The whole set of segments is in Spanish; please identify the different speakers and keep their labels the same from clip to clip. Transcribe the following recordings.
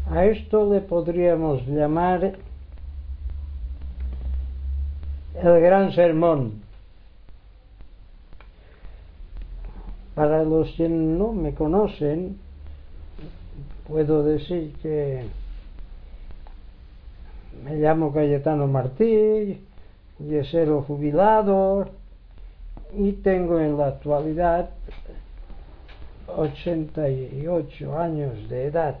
Speaker 1: A esto le podríamos llamar el Gran Sermón. Para los que no me conocen, puedo decir que me llamo Cayetano Martí, yesero jubilado, y tengo en la actualidad 88 años de edad.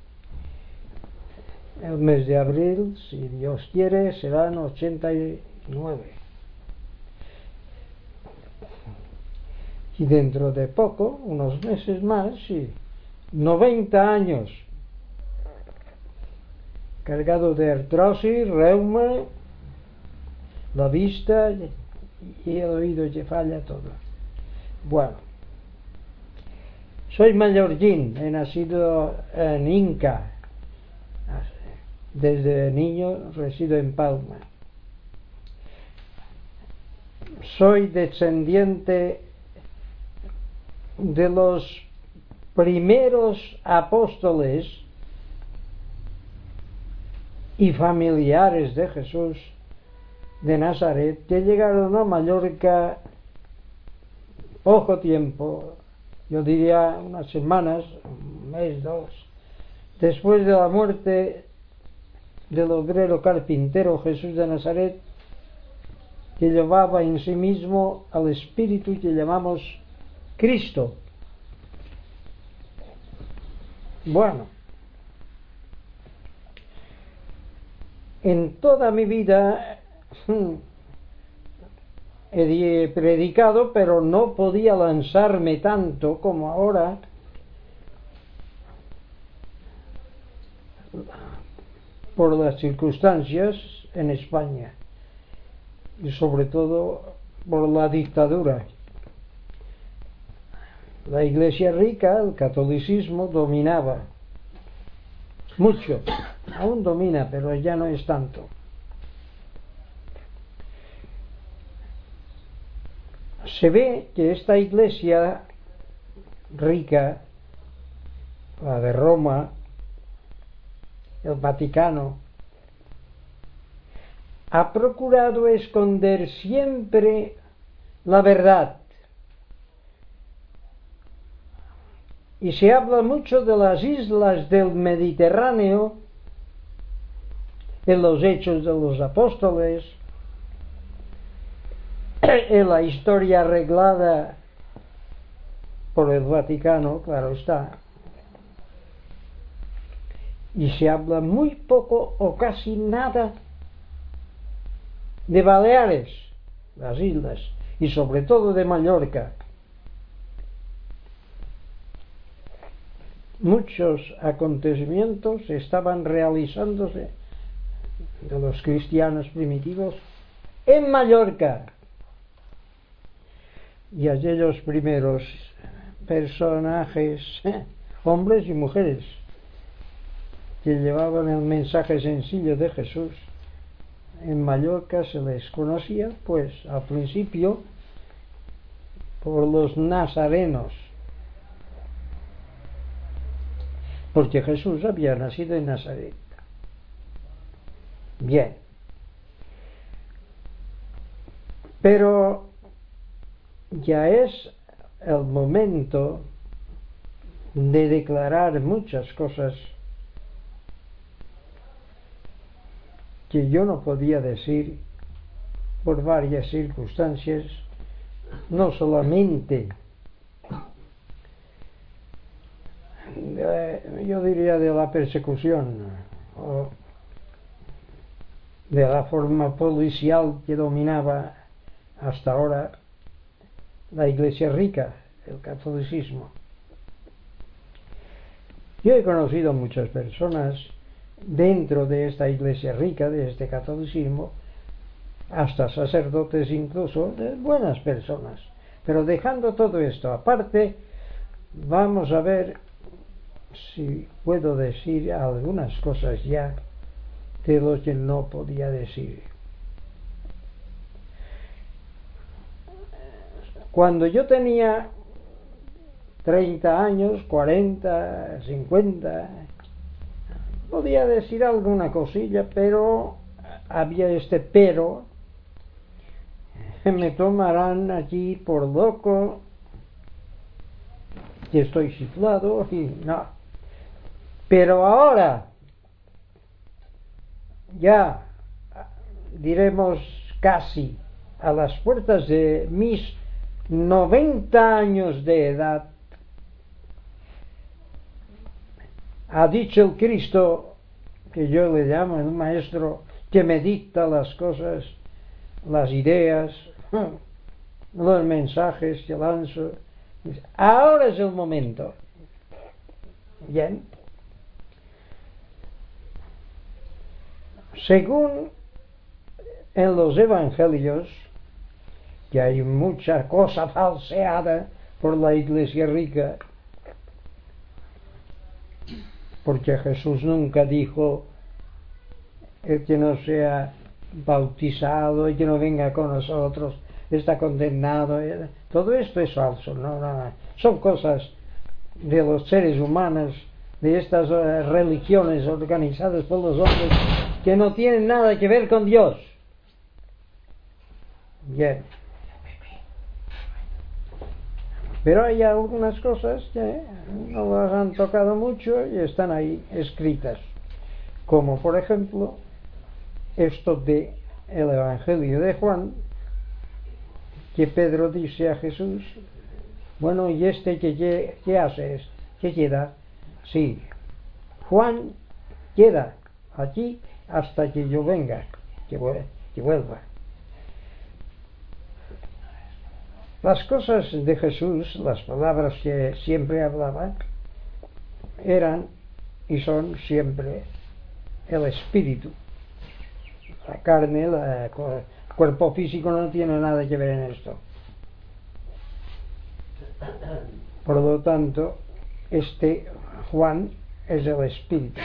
Speaker 1: El mes de abril, si Dios quiere, serán 89. Y dentro de poco, unos meses más, sí, 90 años. Cargado de artrosis, reuma, la vista y el oído que falla todo. Bueno, soy mallorquín, he nacido en Inca. Desde niño resido en Palma. Soy descendiente de los primeros apóstoles y familiares de Jesús de Nazaret que llegaron a Mallorca poco tiempo, yo diría unas semanas, un mes, dos, después de la muerte del obrero carpintero Jesús de Nazaret, que llevaba en sí mismo al espíritu que llamamos Cristo. Bueno, en toda mi vida he predicado, pero no podía lanzarme tanto como ahora, por las circunstancias en España y sobre todo por la dictadura. La Iglesia rica, el catolicismo, dominaba mucho, aún domina, pero ya no es tanto. Se ve que esta Iglesia rica, la de Roma, el Vaticano, ha procurado esconder siempre la verdad. Y se habla mucho de las islas del Mediterráneo en los Hechos de los Apóstoles, en la historia arreglada por el Vaticano, claro está. Y se habla muy poco o casi nada de Baleares, las islas, y sobre todo de Mallorca. Muchos acontecimientos estaban realizándose de los cristianos primitivos en Mallorca. Y aquellos primeros personajes, hombres y mujeres, que llevaban el mensaje sencillo de Jesús, en Mallorca se les conocía, pues al principio, por los nazarenos, porque Jesús había nacido en Nazaret. Bien, pero ya es el momento de declarar muchas cosas que yo no podía decir por varias circunstancias, no solamente yo diría de la persecución o de la forma policial que dominaba hasta ahora la Iglesia rica, el catolicismo. Yo he conocido muchas personas dentro de esta Iglesia rica, de este catolicismo, hasta sacerdotes incluso, de buenas personas. Pero dejando todo esto aparte, vamos a ver si puedo decir algunas cosas ya de lo que no podía decir. Cuando yo tenía 30 años, 40, 50, Podía decir alguna cosilla, pero había este pero. Me tomarán allí por loco, que estoy chiflado y no. Pero ahora, ya diremos casi a las puertas de mis 90 años de edad, ha dicho el Cristo, que yo le llamo el maestro, que me dicta las cosas, las ideas, los mensajes que lanzo. Ahora es el momento. Bien. Según en los evangelios, que hay mucha cosa falseada por la iglesia rica, porque Jesús nunca dijo: el que no sea bautizado y que no venga con nosotros está condenado. Todo esto es falso. No. Son cosas de los seres humanos, de estas religiones organizadas por los hombres, que no tienen nada que ver con Dios. Bien. Pero hay algunas cosas que no las han tocado mucho y están ahí escritas, como por ejemplo esto de el Evangelio de Juan, que Pedro dice a Jesús: bueno, ¿y este qué hace? ¿Qué queda? Sí, Juan queda aquí hasta que yo venga, que vuelva. Las cosas de Jesús, las palabras que siempre hablaba, eran y son siempre el espíritu. La carne, el cuerpo físico no tiene nada que ver en esto. Por lo tanto, este Juan es el espíritu.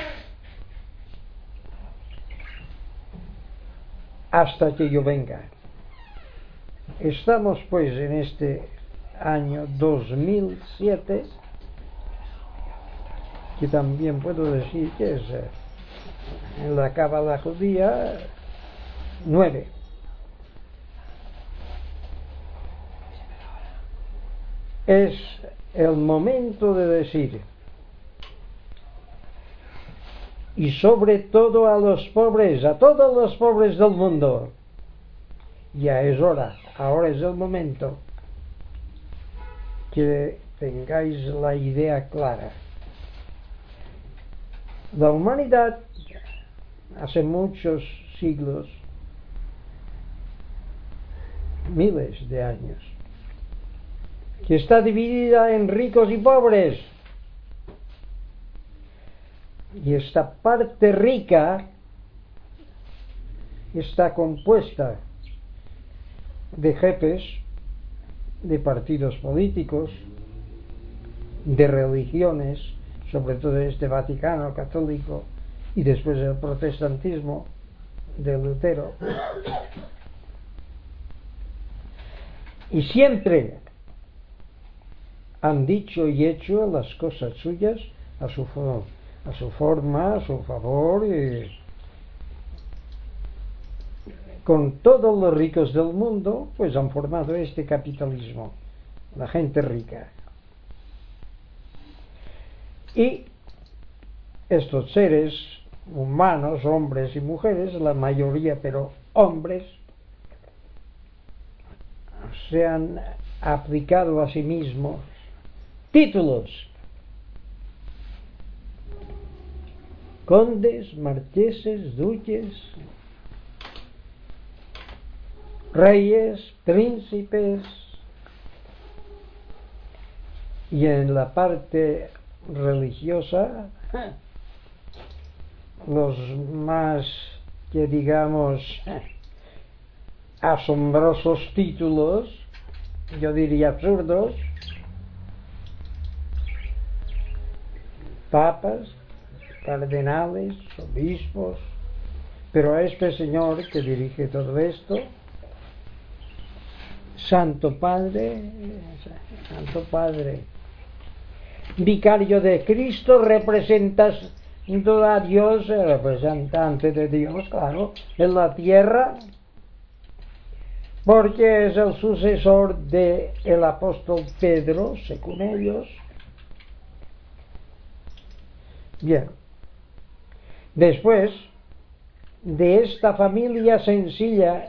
Speaker 1: Hasta que yo venga. Estamos pues en este año 2007, que también puedo decir que es en la Cábala judía 9. Es el momento de decir: y sobre todo a los pobres, a todos los pobres del mundo, ya es hora, ahora es el momento que tengáis la idea clara. La humanidad, hace muchos siglos, miles de años, que está dividida en ricos y pobres, y esta parte rica está compuesta de jefes de partidos políticos, de religiones, sobre todo este Vaticano católico y después el protestantismo de Lutero, y siempre han dicho y hecho las cosas suyas a su forma, a su favor, y con todos los ricos del mundo pues han formado este capitalismo, la gente rica. Y estos seres humanos, hombres y mujeres, la mayoría pero hombres, se han aplicado a sí mismos títulos: condes, marqueses, duques, reyes, príncipes, y en la parte religiosa los más, que digamos, asombrosos títulos, yo diría absurdos: papas, cardenales, obispos. Pero a este señor que dirige todo esto, Santo Padre, vicario de Cristo, a Dios, el representante de Dios, claro, en la tierra, porque es el sucesor del apóstol Pedro, según ellos. Bien, después de esta familia sencilla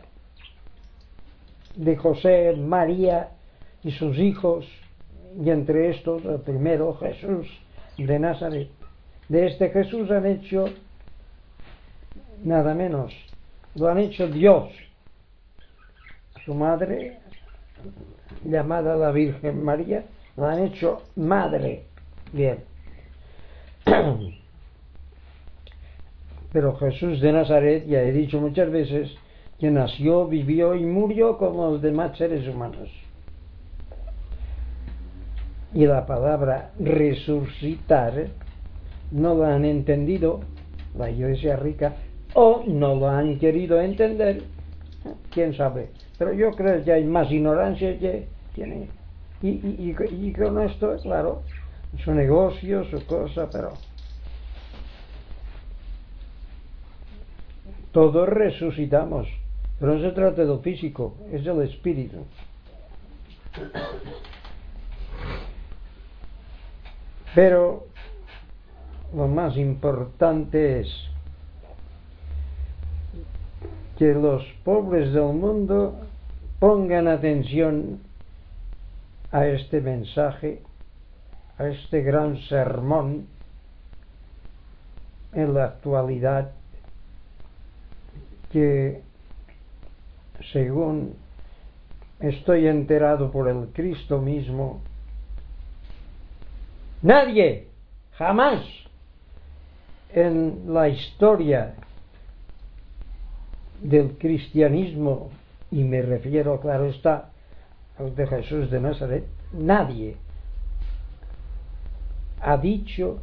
Speaker 1: de José, María y sus hijos, y entre estos el primero, Jesús de Nazaret, de este Jesús han hecho nada menos, lo han hecho Dios. Su madre, llamada la Virgen María, la han hecho madre. Bien. Pero Jesús de Nazaret, ya he dicho muchas veces, que nació, vivió y murió como los demás seres humanos. Y la palabra resucitar no la han entendido la Iglesia rica, o no lo han querido entender, quién sabe. Pero yo creo que hay más ignorancia que tiene. Y con esto, claro, su negocio, su cosa, pero todos resucitamos. Pero no se trata del físico, es del espíritu. Pero lo más importante es que los pobres del mundo pongan atención a este mensaje, a este gran sermón en la actualidad, que según estoy enterado por el Cristo mismo, nadie, jamás en la historia del cristianismo, y me refiero, claro está, al de Jesús de Nazaret, nadie ha dicho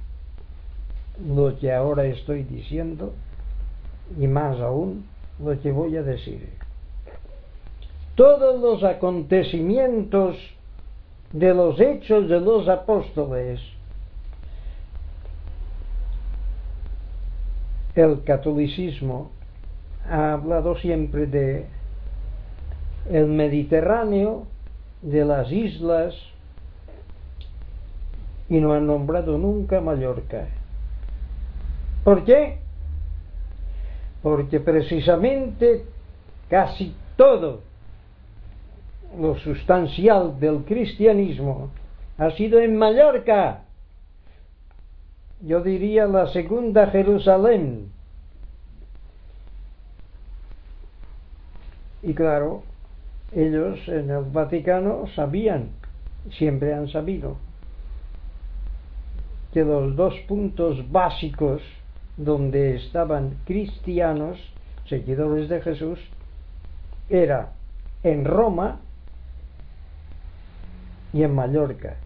Speaker 1: lo que ahora estoy diciendo, y más aún lo que voy a decir. Todos los acontecimientos de los hechos de los apóstoles, el catolicismo ha hablado siempre de el Mediterráneo, de las islas, y no han nombrado nunca Mallorca. ¿Por qué? Porque precisamente casi todo lo sustancial del cristianismo ha sido en Mallorca. Yo diría la segunda Jerusalén. Y claro, ellos en el Vaticano sabían, siempre han sabido, que los dos puntos básicos donde estaban cristianos, seguidores de Jesús, era en Roma y en Mallorca.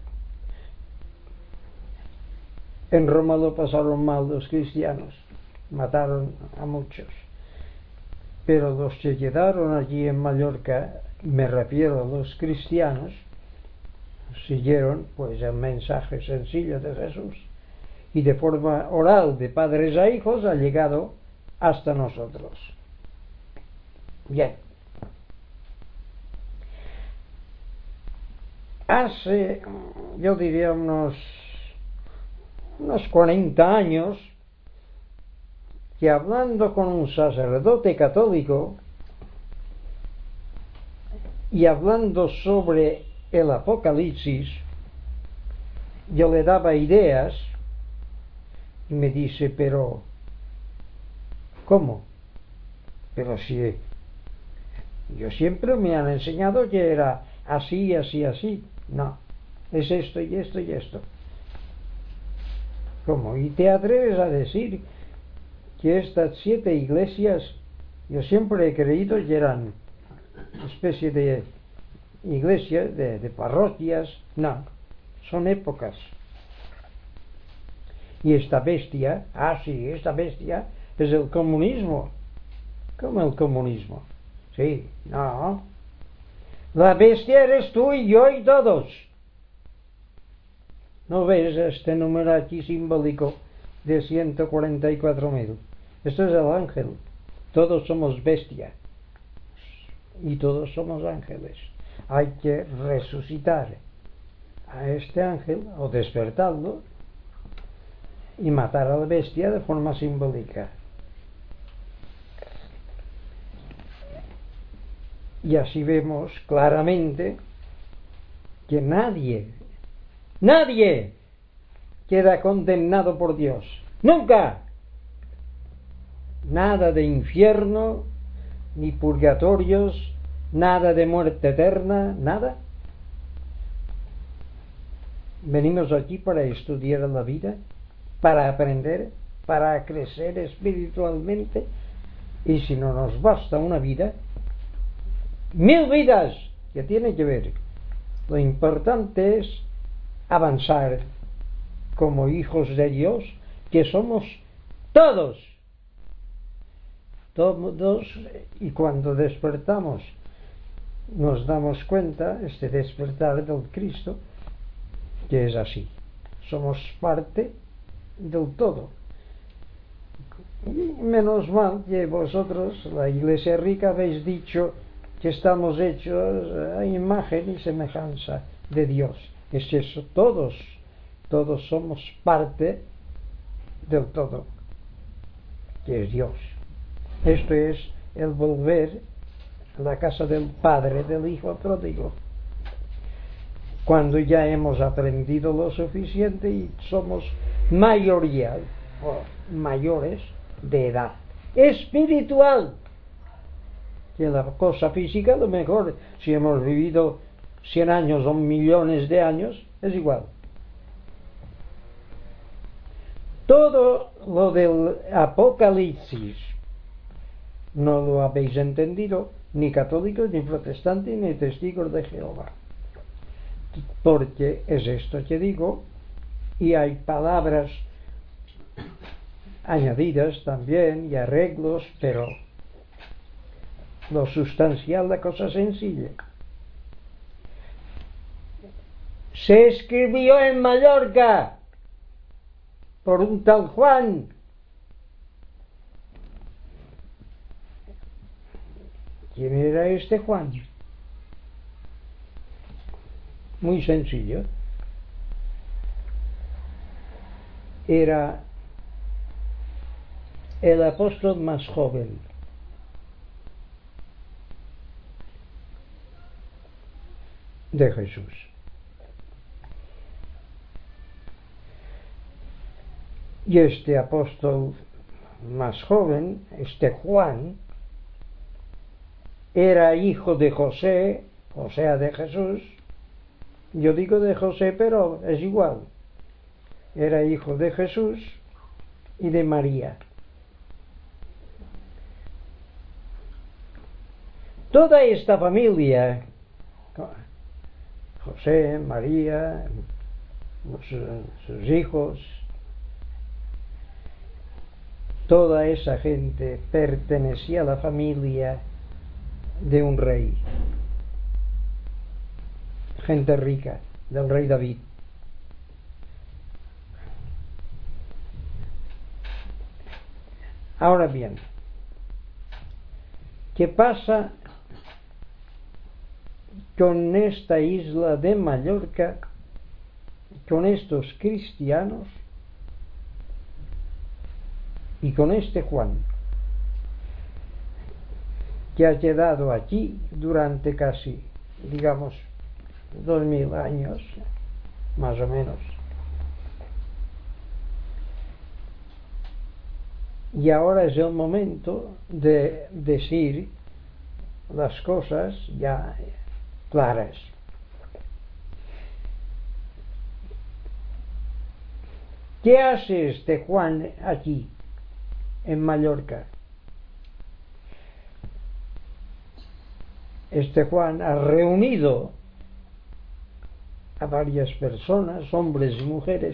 Speaker 1: En Roma lo pasaron mal los cristianos, mataron a muchos, pero los que quedaron allí en Mallorca, me refiero a los cristianos, siguieron pues el mensaje sencillo de Jesús, y de forma oral, de padres a hijos, ha llegado hasta nosotros. Bien. Hace, yo diría, unos 40 años, que hablando con un sacerdote católico y hablando sobre el Apocalipsis, yo le daba ideas y me dice, pero ¿cómo? Pero si yo siempre me han enseñado que era así, así, así. No, es esto y esto y esto. ¿Cómo? ¿Y te atreves a decir que estas 7 iglesias, yo siempre he creído que eran especie de iglesias, de parroquias? No, son épocas. Y esta bestia, esta bestia es el comunismo. ¿Cómo el comunismo? Sí, no. La bestia eres tú y yo y todos. ¿No ves este número aquí simbólico de 144.000. Esto es el ángel. Todos somos bestias y todos somos ángeles. Hay que resucitar a este ángel o despertarlo y matar a la bestia de forma simbólica. Y así vemos claramente que nadie queda condenado por Dios. ¡Nunca! Nada de infierno, ni purgatorios, nada de muerte eterna, nada. Venimos aquí para estudiar la vida, para aprender, para crecer espiritualmente, y si no nos basta una vida, 1000 vidas, que tiene que ver. Lo importante es avanzar como hijos de Dios, que somos todos, y cuando despertamos nos damos cuenta, este despertar del Cristo, que es así, somos parte del todo. Y menos mal que vosotros, la Iglesia rica, habéis dicho que estamos hechos a imagen y semejanza de Dios. Es eso, todos somos parte del todo, que es Dios. Esto es el volver a la casa del Padre, del Hijo pródigo, cuando ya hemos aprendido lo suficiente y somos mayoría o mayores de edad espiritual, que la cosa física, a lo mejor si hemos vivido 100 años o millones de años, es igual. Todo lo del Apocalipsis no lo habéis entendido, ni católicos, ni protestantes, ni testigos de Jehová, porque es esto que digo, y hay palabras añadidas también y arreglos, pero lo sustancial, la cosa sencilla. Se escribió en Mallorca por un tal Juan. ¿Quién era este Juan? Muy sencillo. Era el apóstol más joven. De Jesús. Y este apóstol más joven, este Juan, era hijo de José, o sea, de Jesús. Yo digo de José, pero es igual. Era hijo de Jesús y de María. Toda esta familia, José, María, sus hijos, toda esa gente pertenecía a la familia de un rey, gente rica, del rey David. Ahora bien, ¿qué pasa con esta isla de Mallorca, con estos cristianos y con este Juan, que ha quedado aquí durante casi, digamos, 2000 años, más o menos? Y ahora es el momento de decir las cosas ya claras. ¿Qué hace este Juan aquí, en Mallorca? Este Juan ha reunido a varias personas, hombres y mujeres,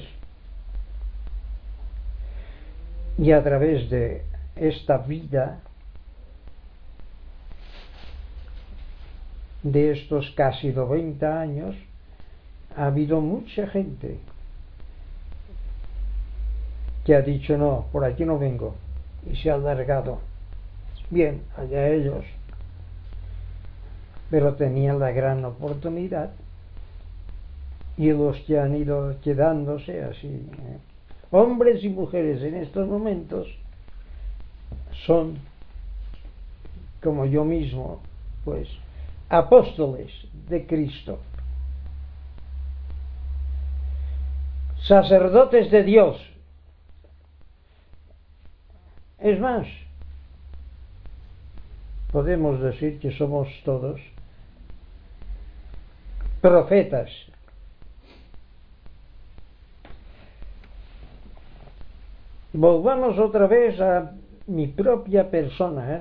Speaker 1: y a través de esta vida, de estos casi 90 años, ha habido mucha gente que ha dicho no, por aquí no vengo, y se ha largado. Bien, allá ellos, pero tenían la gran oportunidad, y los que han ido quedándose así, hombres y mujeres en estos momentos, son, como yo mismo, pues, apóstoles de Cristo, sacerdotes de Dios. Es más, podemos decir que somos todos profetas. Volvamos otra vez a mi propia persona.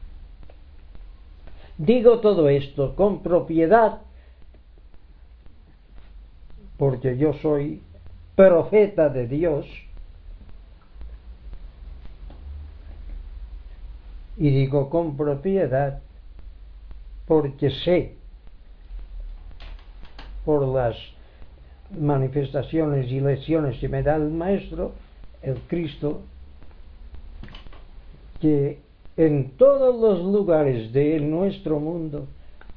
Speaker 1: Digo todo esto con propiedad porque yo soy profeta de Dios, y digo con propiedad porque sé por las manifestaciones y lecciones que me da el Maestro, el Cristo, que en todos los lugares de nuestro mundo,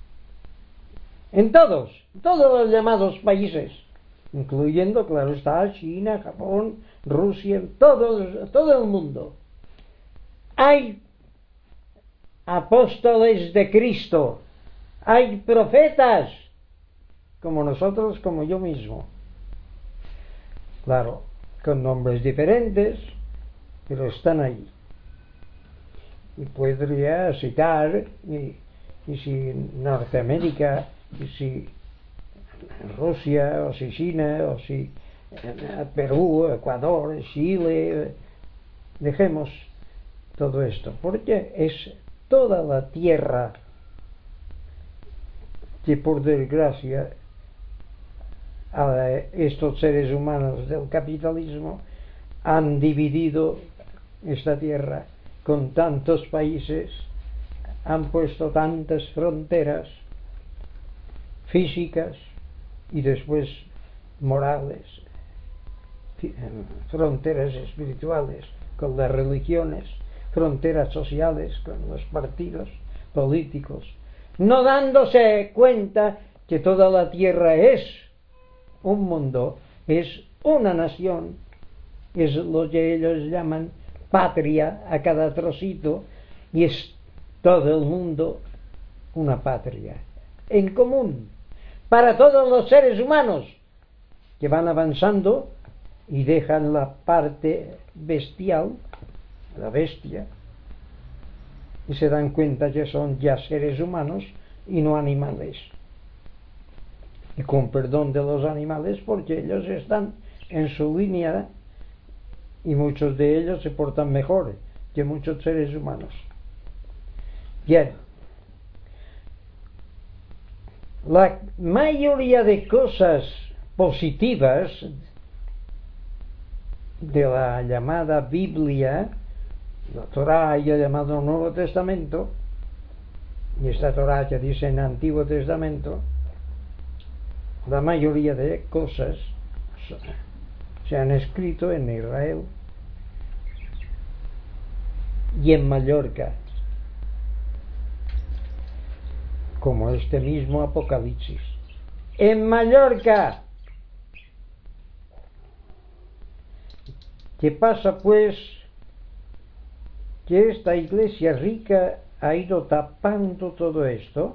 Speaker 1: en todos los llamados países, incluyendo, claro está, China, Japón, Rusia, todo el mundo, hay apóstoles de Cristo, hay profetas, como nosotros, como yo mismo. Claro, con nombres diferentes, pero están ahí. Y podría citar, y si Norteamérica, y si Rusia, o si China, o si Perú, Ecuador, Chile, dejemos todo esto, porque es toda la tierra que por desgracia a estos seres humanos del capitalismo han dividido esta tierra con tantos países, han puesto tantas fronteras físicas y después morales, fronteras espirituales con las religiones, fronteras sociales con los partidos políticos, no dándose cuenta que toda la tierra es un mundo, es una nación, es lo que ellos llaman patria a cada trocito, y es todo el mundo una patria en común para todos los seres humanos que van avanzando y dejan la parte bestial, la bestia, y se dan cuenta que son ya seres humanos y no animales. Y con perdón de los animales, porque ellos están en su línea y muchos de ellos se portan mejor que muchos seres humanos. Bien, la mayoría de cosas positivas de la llamada Biblia, la Torá y el llamado Nuevo Testamento, y esta Torá que dice en Antiguo Testamento, la mayoría de cosas se han escrito en Israel y en Mallorca, como este mismo Apocalipsis. En Mallorca. ¿Qué pasa pues? Que esta iglesia rica ha ido tapando todo esto.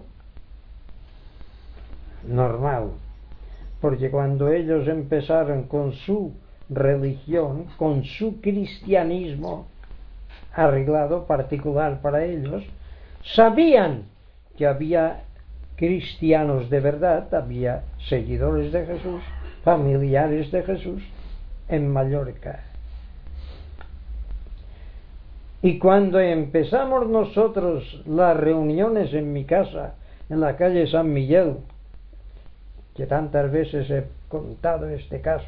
Speaker 1: Normal, porque cuando ellos empezaron con su religión, con su cristianismo arreglado particular para ellos, sabían que había cristianos de verdad, había seguidores de Jesús, familiares de Jesús en Mallorca. Y cuando empezamos nosotros las reuniones en mi casa, en la calle San Miguel, que tantas veces he contado este caso,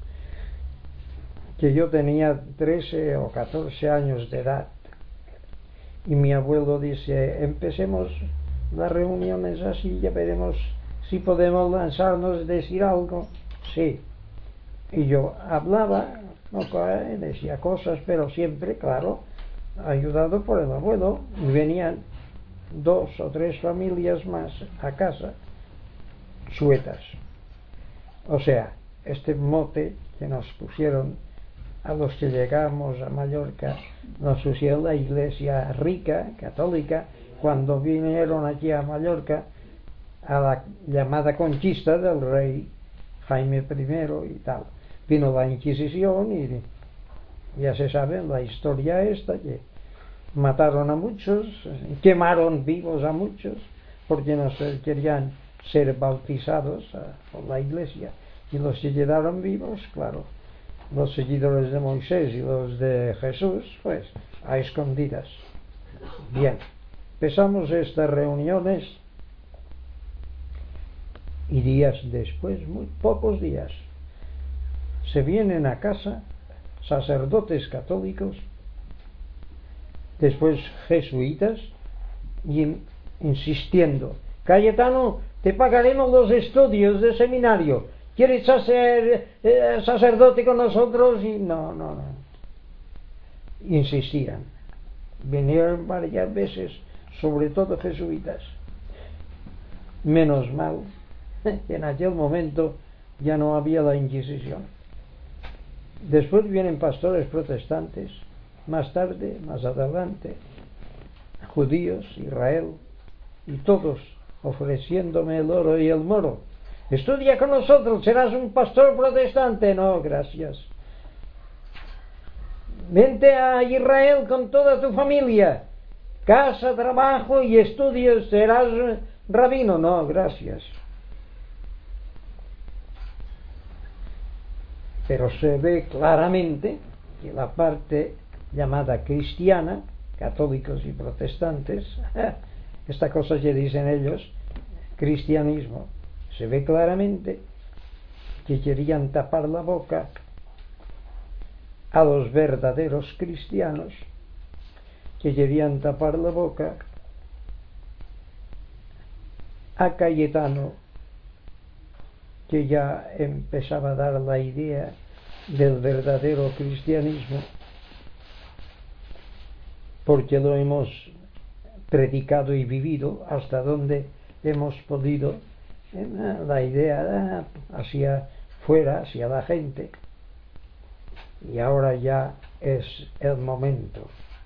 Speaker 1: que yo tenía 13 o 14 años de edad, y mi abuelo dice, empecemos las reuniones así, ya veremos si podemos lanzarnos, decir algo. Sí. Y yo hablaba no decía cosas, pero siempre, claro, ayudado por el abuelo. Y venían 2 o 3 familias más a casa, suetas. O sea, este mote que nos pusieron a los que llegamos a Mallorca, nos pusieron la iglesia rica, católica, cuando vinieron aquí a Mallorca a la llamada conquista del rey Jaime I y tal. Vino la Inquisición y ya se sabe la historia esta, que mataron a muchos, quemaron vivos a muchos, porque no se querían ser bautizados por la iglesia, y los que quedaron vivos, claro, los seguidores de Moisés y los de Jesús, pues a escondidas. Bien, empezamos estas reuniones y días después, muy pocos días, se vienen a casa sacerdotes católicos, después jesuitas, y insistiendo: Cayetano, te pagaremos los estudios de seminario, ¿quieres ser sacerdote con nosotros? Y no, insistían. Vinieron varias veces, sobre todo jesuitas. Menos mal que en aquel momento ya no había la Inquisición. Después vienen pastores protestantes, más tarde, más adelante, judíos, Israel, y todos ofreciéndome el oro y el moro. Estudia con nosotros, serás un pastor protestante. No, gracias. Vente a Israel con toda tu familia, casa, trabajo y estudios, serás rabino. No, gracias. Pero se ve claramente que la parte llamada cristiana, católicos y protestantes, esta cosa que dicen ellos, cristianismo, se ve claramente que querían tapar la boca a los verdaderos cristianos, que querían tapar la boca a Cayetano, que ya empezaba a dar la idea del verdadero cristianismo, porque lo hemos predicado y vivido hasta donde hemos podido, la idea hacia fuera, hacia la gente. Y ahora ya es el momento.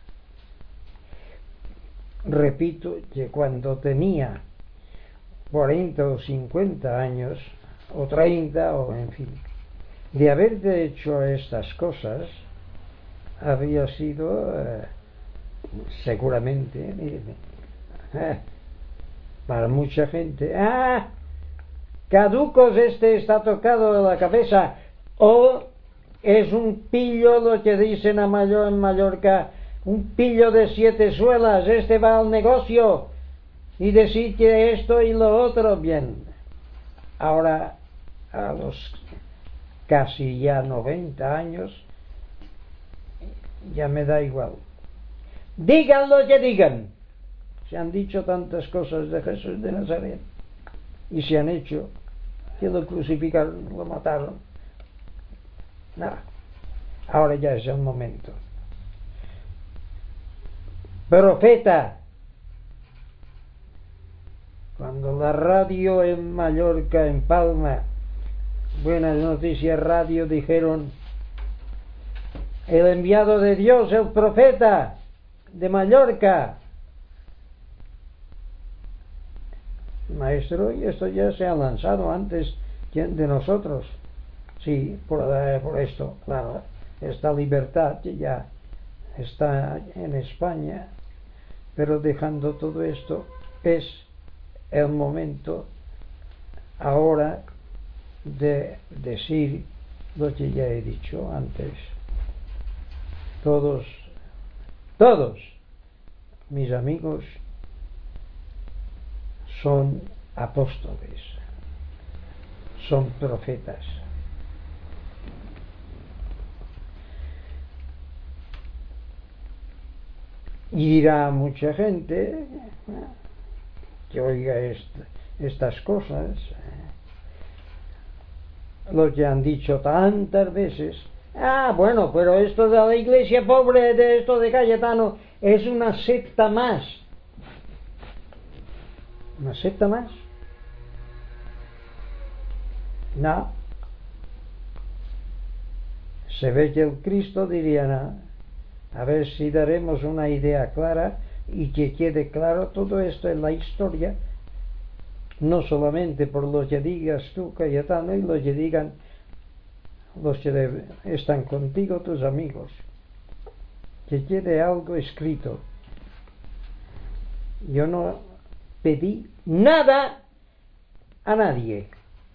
Speaker 1: Repito que cuando tenía 40 o 50 años, o 30, o en fin, de haberte hecho estas cosas, había sido seguramente para mucha gente, caducos, está tocado de la cabeza, o es un pillo, lo que dicen en Mallorca, un pillo de 7 suelas, va al negocio y decir que esto y lo otro. Bien, ahora a los casi ya 90 años ya me da igual. Digan lo que digan. Se han dicho tantas cosas de Jesús de Nazaret y se han hecho que lo crucificaron, lo mataron. Nada, ahora ya es el momento. Profeta. Cuando la radio en Mallorca, en Palma, Buenas Noticias Radio, dijeron: el enviado de Dios, el profeta de Mallorca, maestro, y esto ya se ha lanzado antes de nosotros. Sí, por esto, claro, esta libertad que ya está en España, pero dejando todo esto, es el momento ahora de decir lo que ya he dicho antes. Todos mis amigos son apóstoles, son profetas. Y dirá mucha gente que oiga estas cosas, lo que han dicho tantas veces, Ah, bueno, pero esto de la iglesia pobre, de esto de Cayetano, es una secta más. ¿Una secta más? No. Se ve que el Cristo diría, no, a ver si daremos una idea clara y que quede claro todo esto en la historia, no solamente por lo que digas tú, Cayetano, y lo que digan los que están contigo, tus amigos, que quede algo escrito. Yo no pedí nada a nadie,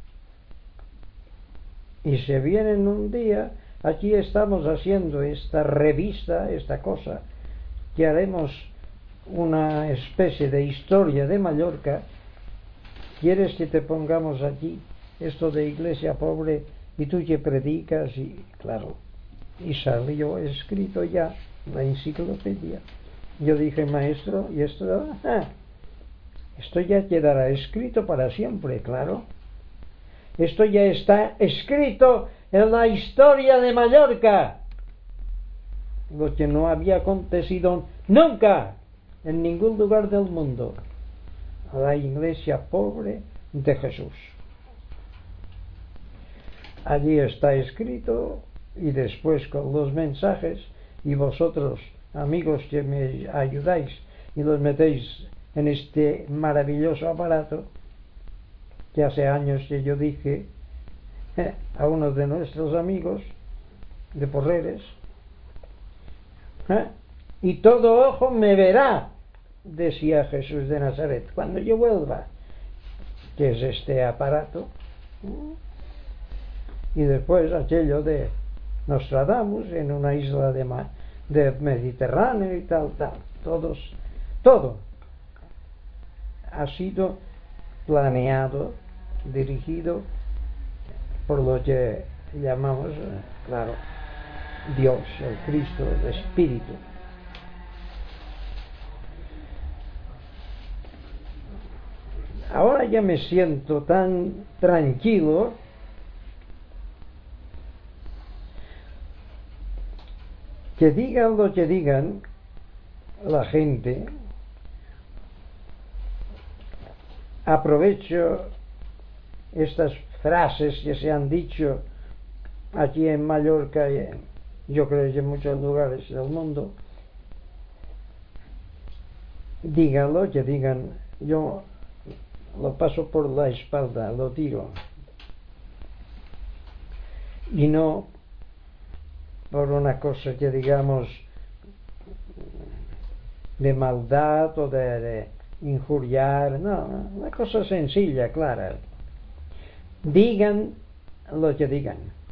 Speaker 1: y se vienen un día, aquí estamos haciendo esta revista, esta cosa, que haremos una especie de historia de Mallorca. ¿Quieres que te pongamos aquí esto de iglesia pobre y tú que predicas? Y claro, y salió escrito ya la enciclopedia. Yo dije, maestro, y esto ya quedará escrito para siempre, claro. Esto ya está escrito en la historia de Mallorca, lo que no había acontecido nunca en ningún lugar del mundo. La iglesia pobre de Jesús. Allí está escrito, y después con los mensajes, y vosotros, amigos que me ayudáis y los metéis en este maravilloso aparato, que hace años que yo dije a uno de nuestros amigos de Porreres, y todo ojo me verá, decía Jesús de Nazaret, cuando yo vuelva, que es este aparato. Y después aquello de Nostradamus en una isla de Mediterráneo y tal, todo ha sido planeado, dirigido por lo que llamamos, claro, Dios, el Cristo, el Espíritu. Ahora ya me siento tan tranquilo que digan lo que digan la gente. Aprovecho estas frases que se han dicho aquí en Mallorca y yo creo que en muchos lugares del mundo. Díganlo, que digan, yo lo paso por la espalda, lo tiro, y no por una cosa que digamos de maldad o de injuriar, no, una cosa sencilla, clara. Digan lo que digan.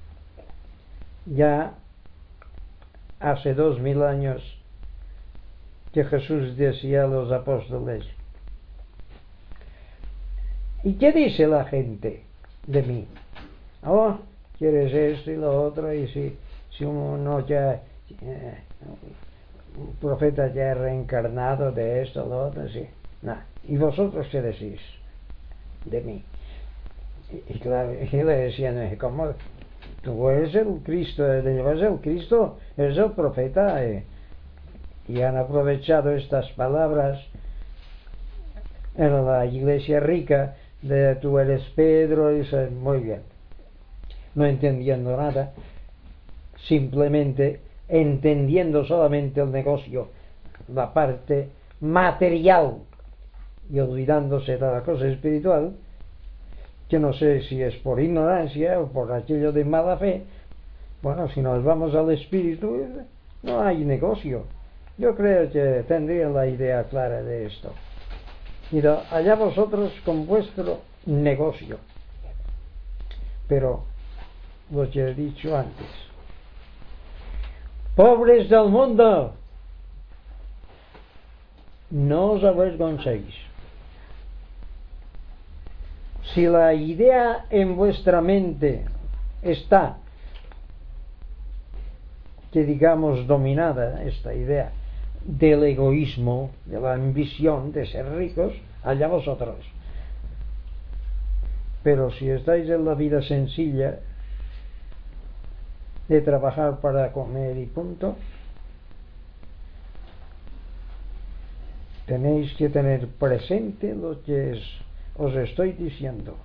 Speaker 1: Ya hace 2000 años que Jesús decía a los apóstoles, ¿y qué dice la gente de mí? Oh, quieres esto y lo otro, y si uno ya un profeta ya reencarnado de esto, lo otro, sí. Nah. ¿Y vosotros qué decís de mí? Y claro, y le decían, ¿cómo? Tú eres el Cristo, eres el profeta, y han aprovechado estas palabras en la iglesia rica de tú eres Pedro, y dice, muy bien, no entendiendo nada, simplemente entendiendo solamente el negocio, la parte material, y olvidándose de la cosa espiritual, que no sé si es por ignorancia o por aquello de mala fe. Bueno, si nos vamos al espíritu, no hay negocio. Yo creo que tendrían la idea clara de esto. Y allá vosotros con vuestro negocio. Pero lo que he dicho antes, pobres del mundo, no os avergoncéis. Si la idea en vuestra mente está, que digamos dominada, esta idea del egoísmo, de la ambición de ser ricos, allá vosotros. Pero si estáis en la vida sencilla, de trabajar para comer y punto. Tenéis que tener presente lo que os estoy diciendo.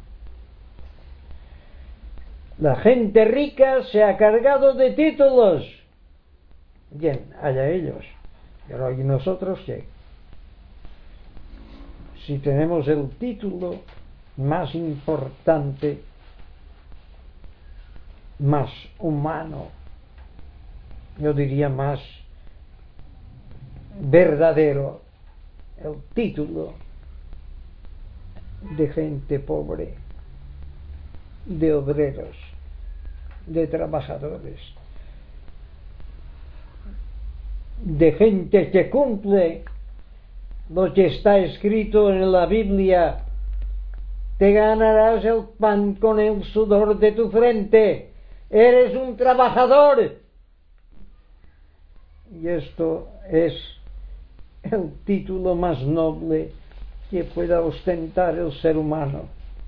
Speaker 1: La gente rica se ha cargado de títulos. Bien, allá ellos. Pero ¿y nosotros qué? Si tenemos el título más importante, más humano, yo diría más verdadero, el título de gente pobre, de obreros, de trabajadores, de gente que cumple lo que está escrito en la Biblia: te ganarás el pan con el sudor de tu frente, eres un trabajador. Y esto es el título más noble que pueda ostentar el ser humano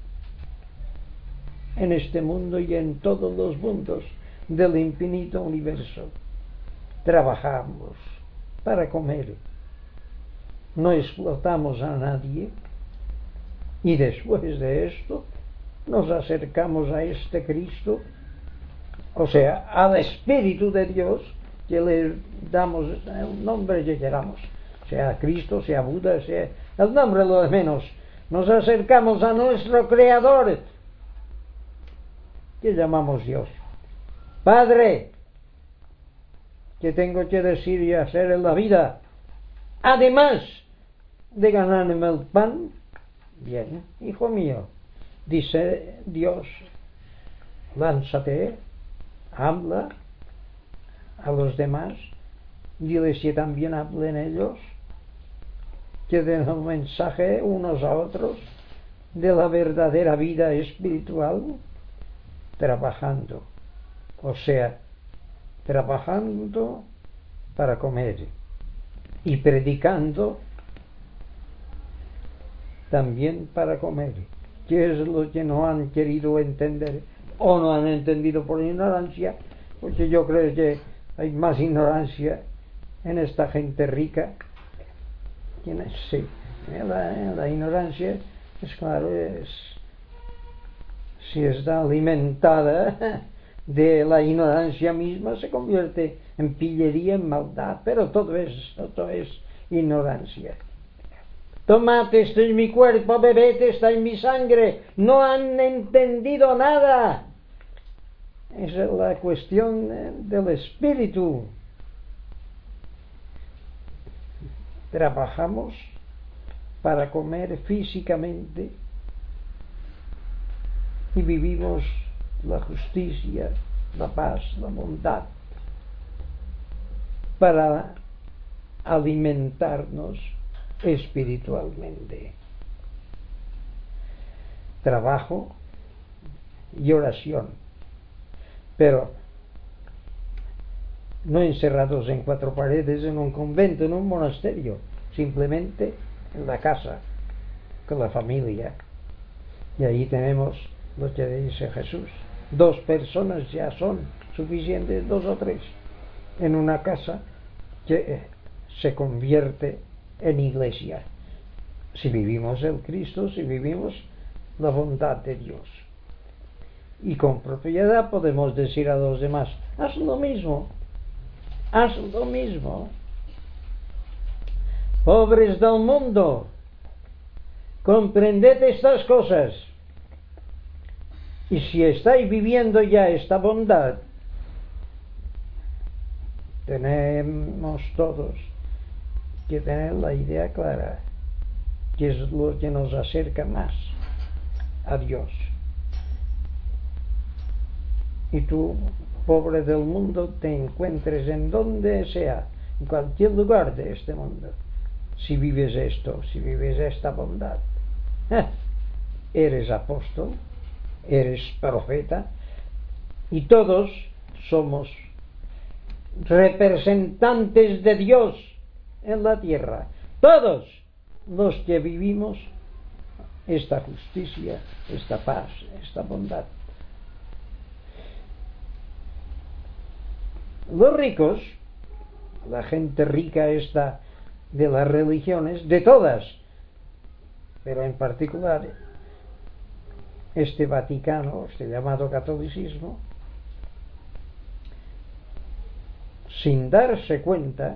Speaker 1: en este mundo y en todos los mundos del infinito universo. Trabajamos para comer, no explotamos a nadie, y después de esto nos acercamos a este Cristo, o sea, al Espíritu de Dios, que le damos el nombre que queramos, sea Cristo, sea Buda, sea el nombre lo de menos. Nos acercamos a nuestro Creador, que llamamos Dios. Padre, ¿qué tengo que decir y hacer en la vida, además de ganarme el pan? Bien, hijo mío, dice Dios, lánzate, habla a los demás, diles que también hablen ellos, que den el mensaje unos a otros de la verdadera vida espiritual, trabajando, o sea, trabajando para comer y predicando también para comer, que es lo que no han querido entender o no han entendido por ignorancia, porque yo creo que hay más ignorancia en esta gente rica. Sí, la ignorancia es claro, si está alimentada de la ignorancia misma, se convierte en pillería, en maldad, pero todo es ignorancia. Tomad, este es mi cuerpo, bebed, está en mi sangre. No han entendido nada. Esa es la cuestión del espíritu. Trabajamos para comer físicamente y vivimos la justicia, la paz, la bondad para alimentarnos espiritualmente. Trabajo y oración, pero no encerrados en cuatro paredes, en un convento, en un monasterio, simplemente en la casa, con la familia. Y ahí tenemos lo que dice Jesús: 2 personas ya son suficientes, 2 o 3, en una casa que se convierte en iglesia, si vivimos el Cristo, si vivimos la bondad de Dios. Y con propiedad podemos decir a los demás: haz lo mismo, haz lo mismo. Pobres del mundo, comprended estas cosas. Y si estáis viviendo ya esta bondad, tenemos todos que tener la idea clara, que es lo que nos acerca más a Dios. Y tú, pobre del mundo, te encuentres en donde sea, en cualquier lugar de este mundo, si vives esto, si vives esta bondad, eres apóstol, eres profeta, y todos somos representantes de Dios en la tierra, todos los que vivimos esta justicia, esta paz, esta bondad. Los ricos, la gente rica esta de las religiones, de todas, pero en particular este Vaticano, este llamado catolicismo, sin darse cuenta,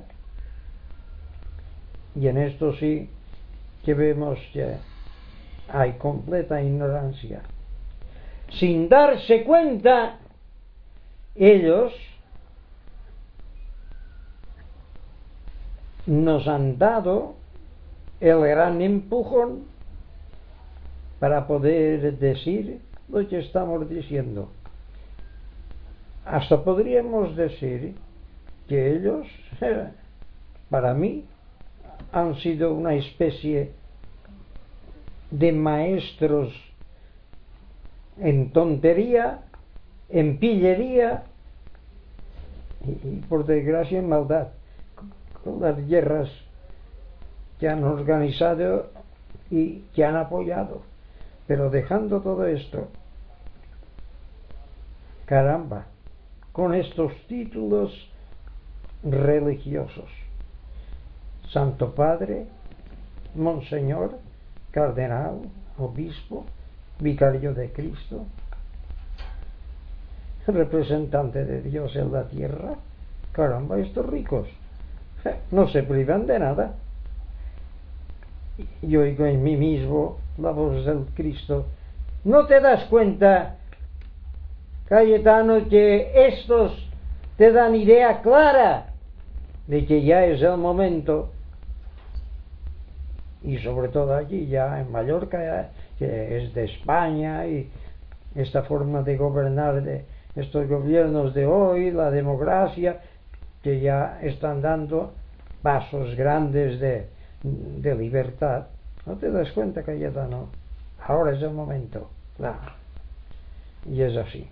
Speaker 1: y en esto sí que vemos que hay completa ignorancia, sin darse cuenta, ellos nos han dado el gran empujón para poder decir lo que estamos diciendo. Hasta podríamos decir que ellos, para mí, han sido una especie de maestros en tontería, en pillería y por desgracia en maldad, con las guerras que han organizado y que han apoyado. Pero dejando todo esto, caramba, con estos títulos religiosos: Santo Padre, Monseñor, Cardenal, Obispo, Vicario de Cristo, representante de Dios en la tierra. Caramba, estos ricos no se privan de nada. Y oigo en mí mismo la voz del Cristo: ¿no te das cuenta, Cayetano, que estos te dan idea clara de que ya es el momento? Y sobre todo allí, ya en Mallorca, que es de España, y esta forma de gobernar de estos gobiernos de hoy, la democracia, que ya están dando pasos grandes de libertad. ¿No te das cuenta, Cayetano? Ahora es el momento. Claro. Y es así.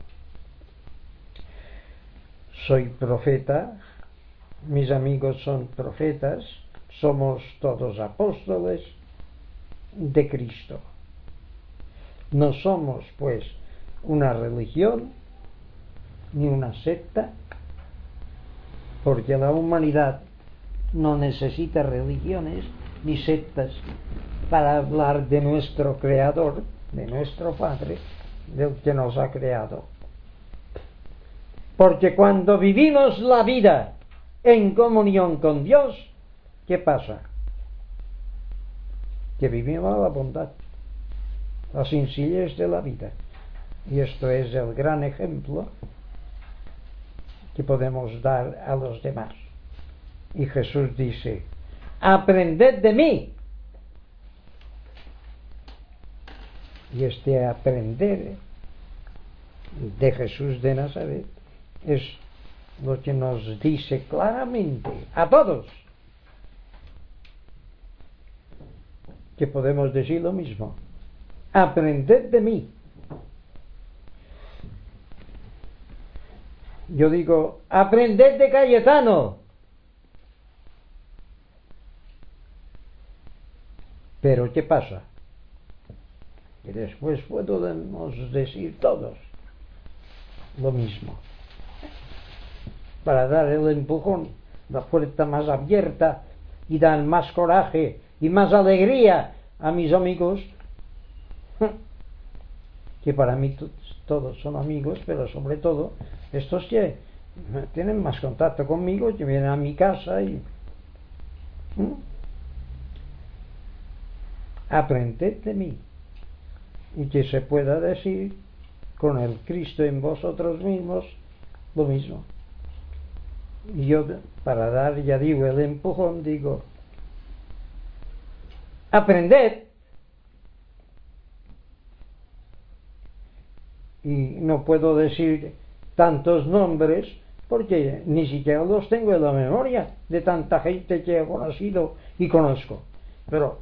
Speaker 1: Soy profeta, mis amigos son profetas, somos todos apóstoles de Cristo. No somos, pues, una religión ni una secta, porque la humanidad no necesita religiones ni sectas para hablar de nuestro Creador, de nuestro Padre, del que nos ha creado. Porque cuando vivimos la vida en comunión con Dios, ¿qué pasa? Que vivimos la bondad, la sencillez de la vida. Y esto es el gran ejemplo que podemos dar a los demás. Y Jesús dice: aprended de mí. Y este aprender de Jesús de Nazaret es lo que nos dice claramente a todos que podemos decir lo mismo: aprended de mí. Yo digo: aprended de Cayetano. Pero ¿qué pasa? Que después podemos decir todos lo mismo, para dar el empujón, la puerta más abierta, y dar más coraje y más alegría a mis amigos, que para mí todos son amigos, pero sobre todo estos que tienen más contacto conmigo, que vienen a mi casa y aprended de mí, y que se pueda decir con el Cristo en vosotros mismos lo mismo. Y yo, para dar, ya digo, el empujón, digo: aprended. Y no puedo decir tantos nombres porque ni siquiera los tengo en la memoria de tanta gente que he conocido y conozco. Pero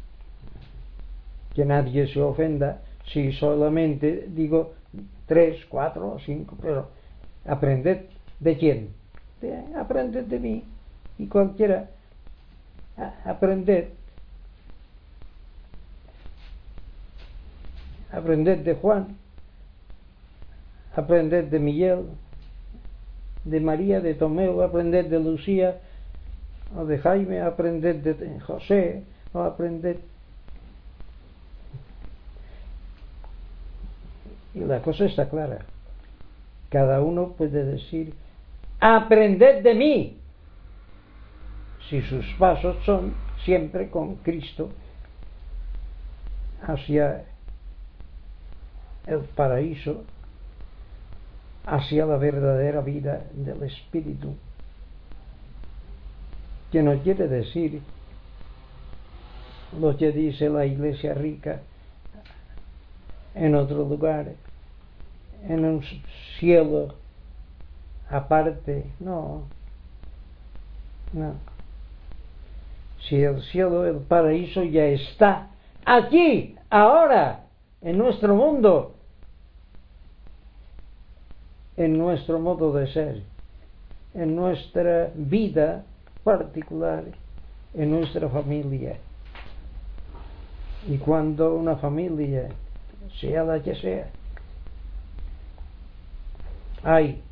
Speaker 1: que nadie se ofenda si solamente digo 3, 4 o 5, pero aprended ¿de quién? Aprended de mí. Y cualquiera, aprended de Juan, aprended de Miguel, de María, de Tomeo, aprender de Lucía, o de Jaime, aprender de José, o aprender. Y la cosa está clara. Cada uno puede decir: aprended de mí, si sus pasos son siempre con Cristo hacia el paraíso, hacia la verdadera vida del Espíritu, que no quiere decir lo que dice la Iglesia rica en otro lugar, en un cielo aparte. No. Si el cielo, el paraíso ya está aquí, ahora, en nuestro mundo, en nuestro modo de ser, en nuestra vida particular, en nuestra familia. Y cuando una familia, sea la que sea, hay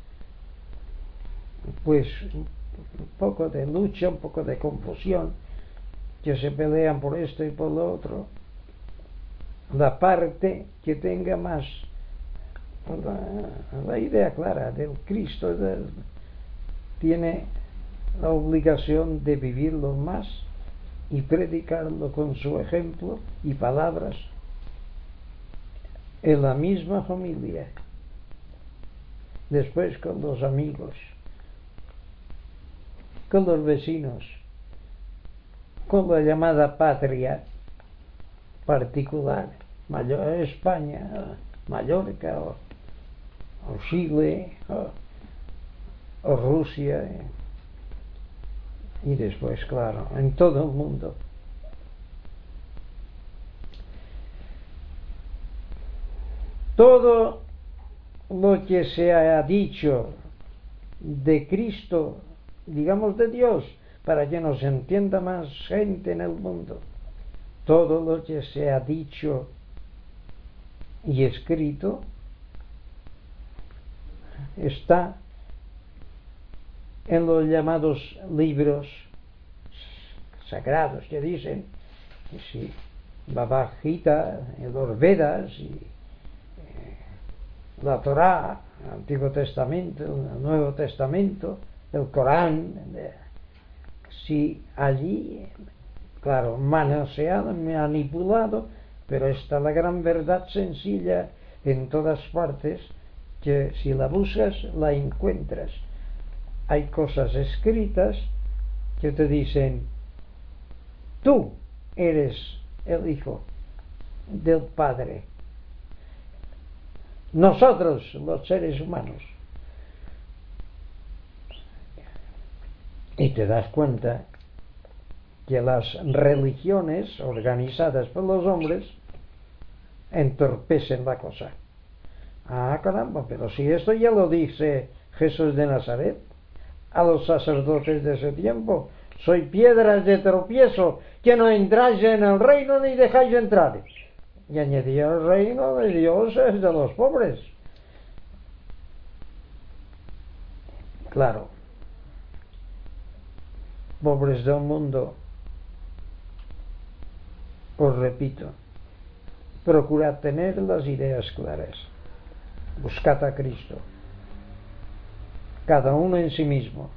Speaker 1: pues un poco de lucha, un poco de confusión, que se pelean por esto y por lo otro, la parte que tenga más la idea clara del Cristo tiene la obligación de vivirlo más y predicarlo con su ejemplo y palabras en la misma familia, después con los amigos, con los vecinos, con la llamada patria particular, España, Mallorca, o Chile, o Rusia, y después, claro, en todo el mundo. Todo lo que se ha dicho de Cristo, digamos de Dios, para que nos entienda más gente en el mundo, todo lo que se ha dicho y escrito está en los llamados libros sagrados, que dicen, sí, Bhagavad Gita, los Vedas, y la Torá, el Antiguo Testamento, el Nuevo Testamento, el Corán. Si allí, claro, manoseado, manipulado, pero está la gran verdad sencilla en todas partes, que si la buscas, la encuentras. Hay cosas escritas que te dicen: tú eres el Hijo del Padre, nosotros los seres humanos. Y te das cuenta que las religiones organizadas por los hombres entorpecen la cosa. Ah, caramba, pero si esto ya lo dice Jesús de Nazaret a los sacerdotes de ese tiempo: soy piedras de tropiezo, que no entráis en el reino ni dejáis entrar. Y añadía: el reino de Dios es de los pobres. Claro, pobres del mundo, os repito, procurad tener las ideas claras, buscad a Cristo, cada uno en sí mismo.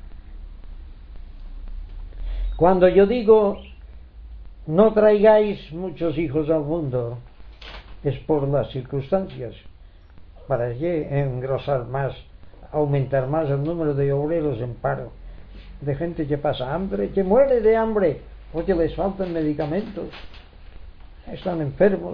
Speaker 1: Cuando yo digo no traigáis muchos hijos al mundo, es por las circunstancias, para que engrosar más, aumentar más el número de obreros en paro, de gente que pasa hambre, que muere de hambre porque les faltan medicamentos, están enfermos.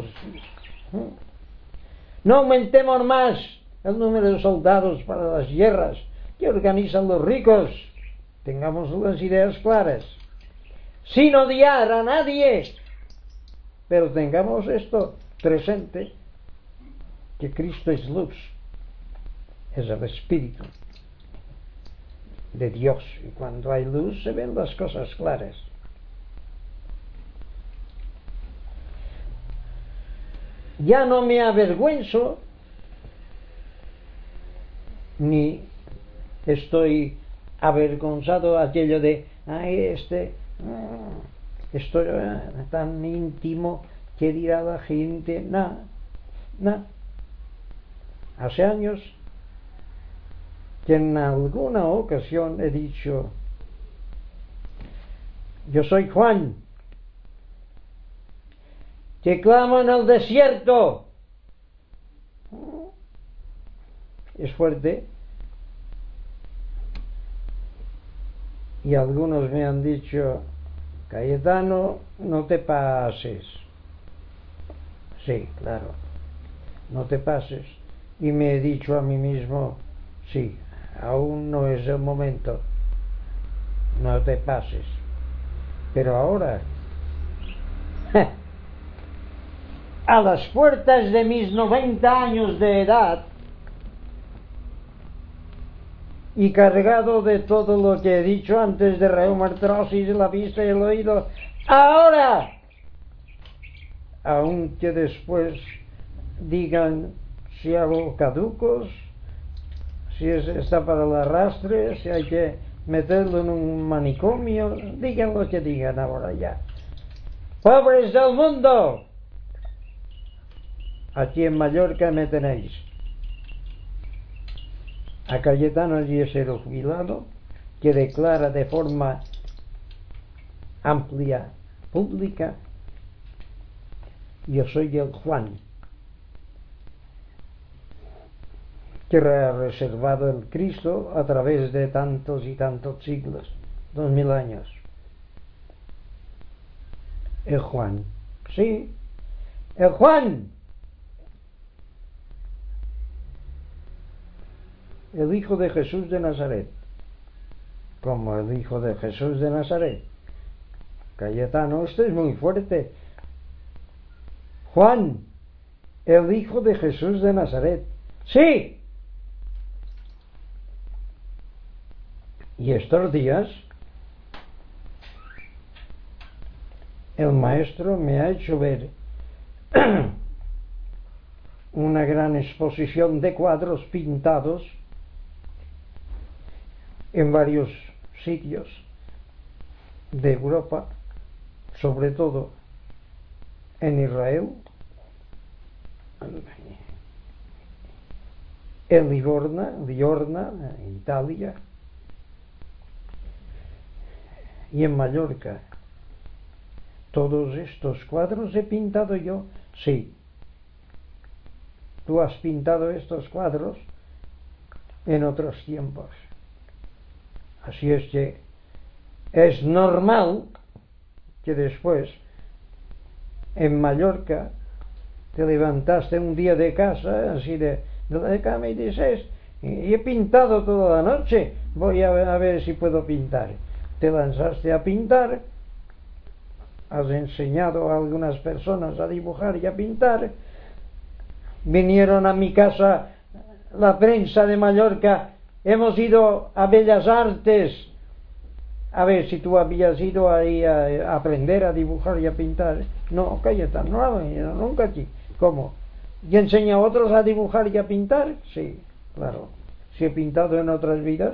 Speaker 1: No aumentemos más el número de soldados para las guerras que organizan los ricos. Tengamos las ideas claras, sin odiar a nadie, pero tengamos esto presente, que Cristo es luz, es el Espíritu de Dios, y cuando hay luz se ven las cosas claras. Ya no me avergüenzo ni estoy avergonzado, aquello de, ay, esto tan íntimo, ¿qué dirá la gente? Nada, nada. Hace años que en alguna ocasión he dicho, yo soy Juan, que clama en el desierto. Es fuerte. Y algunos me han dicho, Cayetano, no te pases. Sí, claro, no te pases. Y me he dicho a mí mismo, sí, aún no es el momento, no te pases. Pero ahora, a las puertas de mis 90 años de edad, y cargado de todo lo que he dicho antes de reumatrosis de la vista y el oído, ahora, aunque después digan si hago caducos, si está para el arrastre, si hay que meterlo en un manicomio, digan lo que digan ahora ya. ¡Pobres del mundo! Aquí en Mallorca me tenéis. A Cayetano Yesero jubilado, que declara de forma amplia, pública, yo soy el Juan que ha reservado el Cristo a través de tantos y tantos siglos, 2000 años. El Juan, sí, el Juan, el hijo de Jesús de Nazaret, como el hijo de Jesús de Nazaret. Cayetano, esto es muy fuerte. Juan, el hijo de Jesús de Nazaret. Sí. Y estos días el maestro me ha hecho ver una gran exposición de cuadros pintados en varios sitios de Europa, sobre todo en Israel, en Livorna, Italia, y en Mallorca. Todos estos cuadros he pintado yo. Sí. Tú has pintado estos cuadros en otros tiempos. Así es que es normal que después en Mallorca te levantaste un día de casa, así de la cama, y dices, y he pintado toda la noche, voy a ver si puedo pintar. Te lanzaste a pintar, has enseñado a algunas personas a dibujar y a pintar, vinieron a mi casa la prensa de Mallorca, hemos ido a Bellas Artes, a ver si tú habías ido ahí a aprender a dibujar y a pintar. No, Cayetano, no ha venido nunca aquí. ¿Cómo? ¿Y enseña a otros a dibujar y a pintar? Sí, claro. Si he pintado en otras vidas.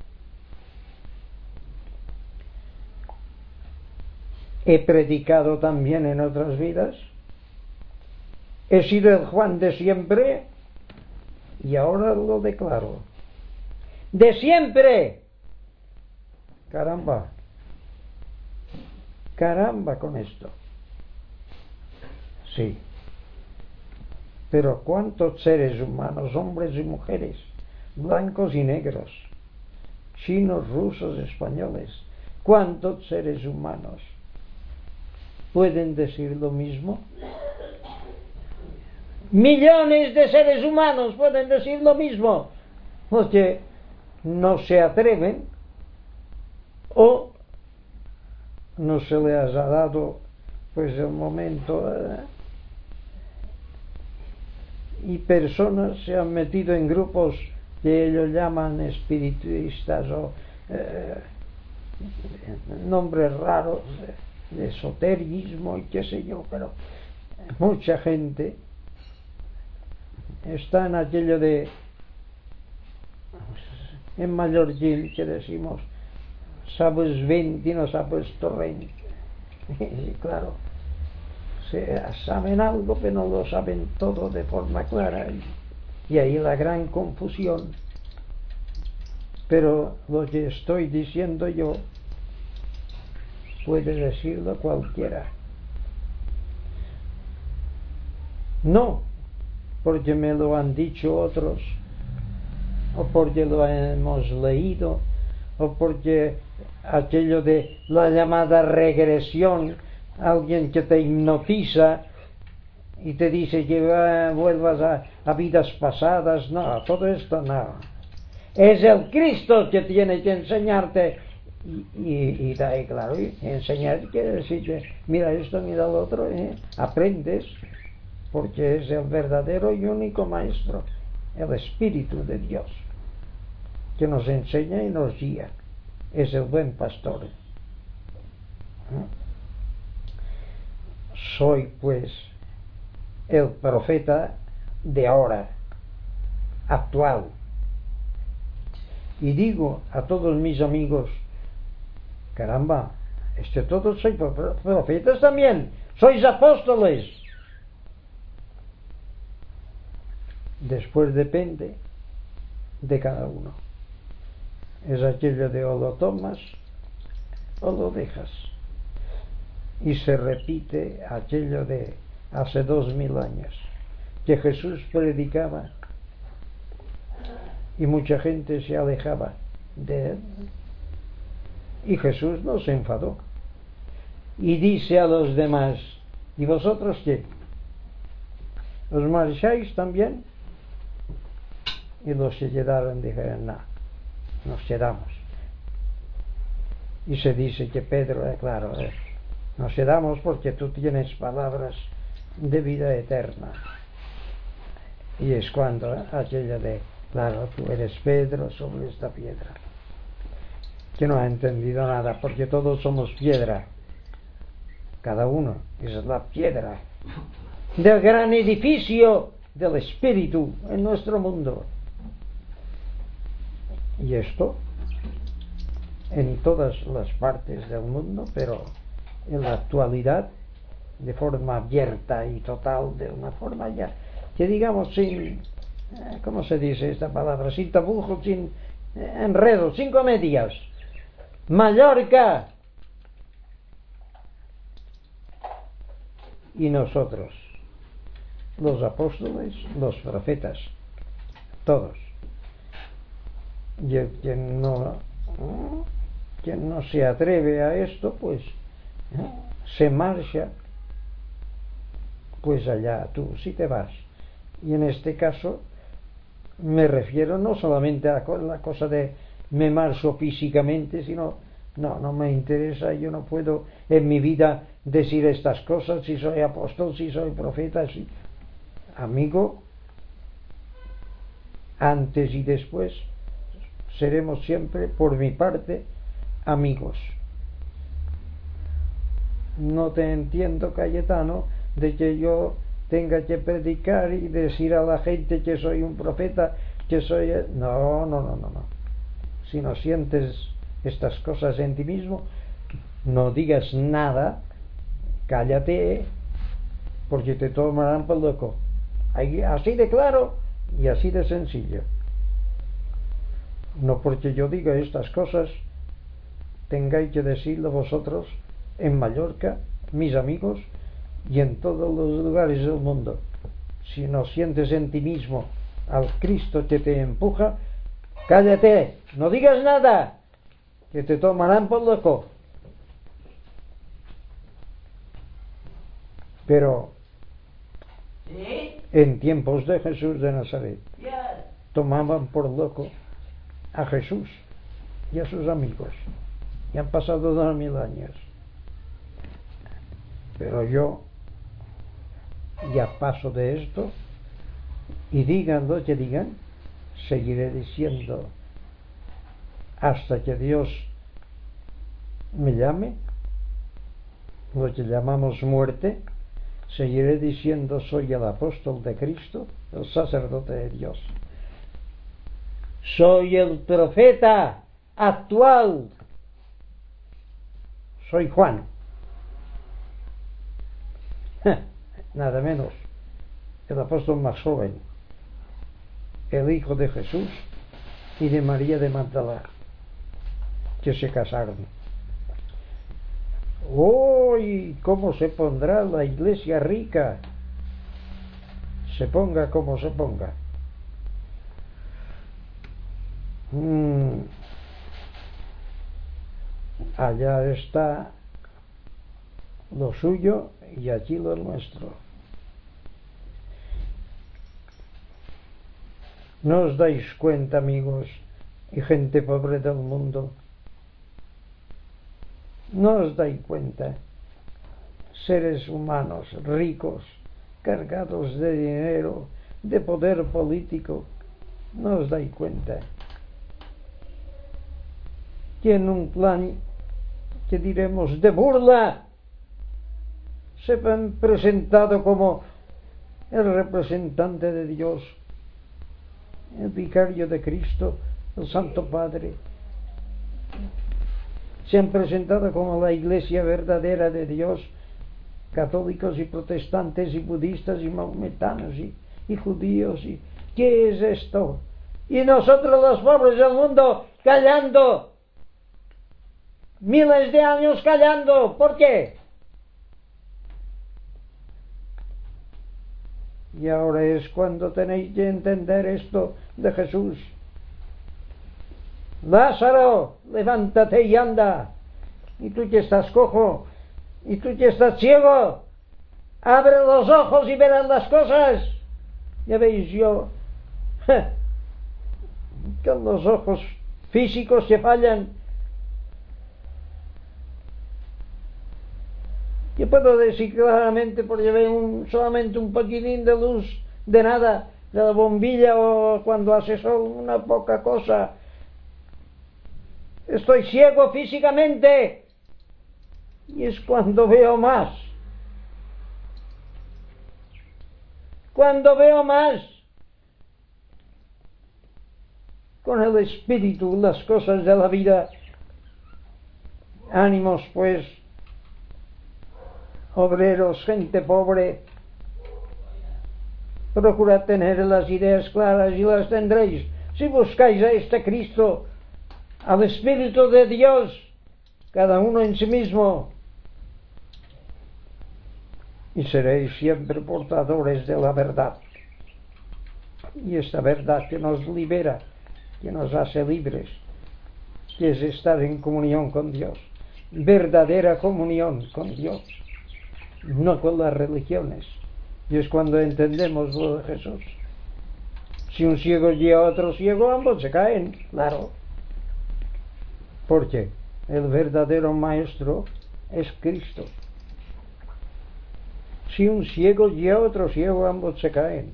Speaker 1: He predicado también en otras vidas. He sido el Juan de siempre y ahora lo declaro. ¡De siempre! Caramba. Caramba con esto. Sí. Pero ¿cuántos seres humanos, hombres y mujeres, blancos y negros, chinos, rusos, españoles, cuántos seres humanos pueden decir lo mismo? Millones de seres humanos pueden decir lo mismo, porque no se atreven o no se les ha dado pues el momento, y personas se han metido en grupos que ellos llaman espiritistas o nombres raros de esoterismo y qué sé yo, pero mucha gente está en aquello de en mallorquín que decimos, sabes 20 y no sabes torrent. Y claro, saben algo, pero no lo saben todo de forma clara. Y ahí la gran confusión. Pero lo que estoy diciendo yo puede decirlo cualquiera. No porque me lo han dicho otros, o porque lo hemos leído, o porque aquello de la llamada regresión, alguien que te hipnotiza y te dice que vuelvas a vidas pasadas. No, todo esto no. Es el Cristo que tiene que enseñarte. Y claro, enseñar quiere decir que mira esto, mira lo otro, aprendes, porque es el verdadero y único maestro, el Espíritu de Dios, que nos enseña y nos guía. Es el buen pastor. Soy pues el profeta de ahora, actual, y digo a todos mis amigos, caramba, todos sois profetas también, sois apóstoles. Después depende de cada uno. Es aquello de o lo tomas o lo dejas. Y se repite aquello de hace 2000 años, que Jesús predicaba y mucha gente se alejaba de él. Y Jesús no se enfadó. Y dice a los demás, ¿y vosotros qué? ¿Os marcháis también? Y los que quedaron dijeron, no, nos quedamos. Y se dice que Pedro, claro, nos quedamos porque tú tienes palabras de vida eterna. Y es cuando aquella de, claro, tú eres Pedro sobre esta piedra, que no ha entendido nada, porque todos somos piedra, cada uno es la piedra del gran edificio del Espíritu en nuestro mundo. Y esto en todas las partes del mundo, pero en la actualidad de forma abierta y total, de una forma ya que digamos sin, ¿cómo se dice esta palabra? Sin tabujos, sin enredos, sin comedias. Mallorca. Y nosotros, los apóstoles, los profetas, todos. Y el quien no se atreve a esto, pues se marcha, pues allá tú sí te vas. Y en este caso me refiero no solamente a la cosa de me marcho físicamente, sino no me interesa, yo no puedo en mi vida decir estas cosas, si soy apóstol, si soy profeta, si amigo, antes y después seremos siempre, por mi parte, amigos. No te entiendo, Cayetano, de que yo tenga que predicar y decir a la gente que soy un profeta, que soy... No. Si no sientes estas cosas en ti mismo, no digas nada, cállate, porque te tomarán por loco. Así de claro y así de sencillo. No porque yo diga estas cosas tengáis que decirlo vosotros en Mallorca, mis amigos, y en todos los lugares del mundo. Si no sientes en ti mismo al Cristo que te empuja, cállate, no digas nada, que te tomarán por loco. Pero en tiempos de Jesús de Nazaret tomaban por loco a Jesús y a sus amigos, y han pasado 2000 años. Pero yo ya paso de esto, y digan lo que digan, seguiré diciendo hasta que Dios me llame, lo que llamamos muerte. Seguiré diciendo soy el apóstol de Cristo, el sacerdote de Dios. soy el profeta actual, soy Juan, nada menos, el apóstol más joven, el hijo de Jesús y de María de Magdala, que se casaron. ¡Oh! ¿Cómo se pondrá la iglesia rica? Se ponga como se ponga. Allá está lo suyo y aquí lo nuestro. ¿No os dais cuenta, amigos y gente pobre del mundo? ¿No os dais cuenta? Seres humanos ricos, cargados de dinero, de poder político, ¿no os dais cuenta? Que en un plan, que diremos, de burla, se han presentado como el representante de Dios, el vicario de Cristo, el Santo Padre. Se han presentado como la iglesia verdadera de Dios, católicos y protestantes y budistas y maometanos y judíos. ¿Qué es esto? Y nosotros los pobres del mundo callando, miles de años callando. ¿Por qué? Y ahora es cuando tenéis que entender esto de Jesús. Lázaro, levántate y anda. Y tú que estás cojo, y tú que estás ciego, abre los ojos y verás las cosas. Ya veis, yo con los ojos físicos que fallan, yo puedo decir claramente, porque veo solamente un poquitín de luz, de nada, de la bombilla, o cuando hace sol una poca cosa. Estoy ciego físicamente, y es cuando veo más. Cuando veo más con el espíritu las cosas de la vida. Ánimos, pues, obreros, gente pobre, procurad tener las ideas claras y las tendréis si buscáis a este Cristo, al Espíritu de Dios, cada uno en sí mismo, y seréis siempre portadores de la verdad. Y esta verdad que nos libera, que nos hace libres, que es estar en comunión con Dios, verdadera comunión con Dios, no con las religiones. Y es cuando entendemos lo de Jesús. Si un ciego guía a otro ciego, ambos se caen, claro. Porque el verdadero maestro es Cristo. Si un ciego guía a otro ciego, ambos se caen.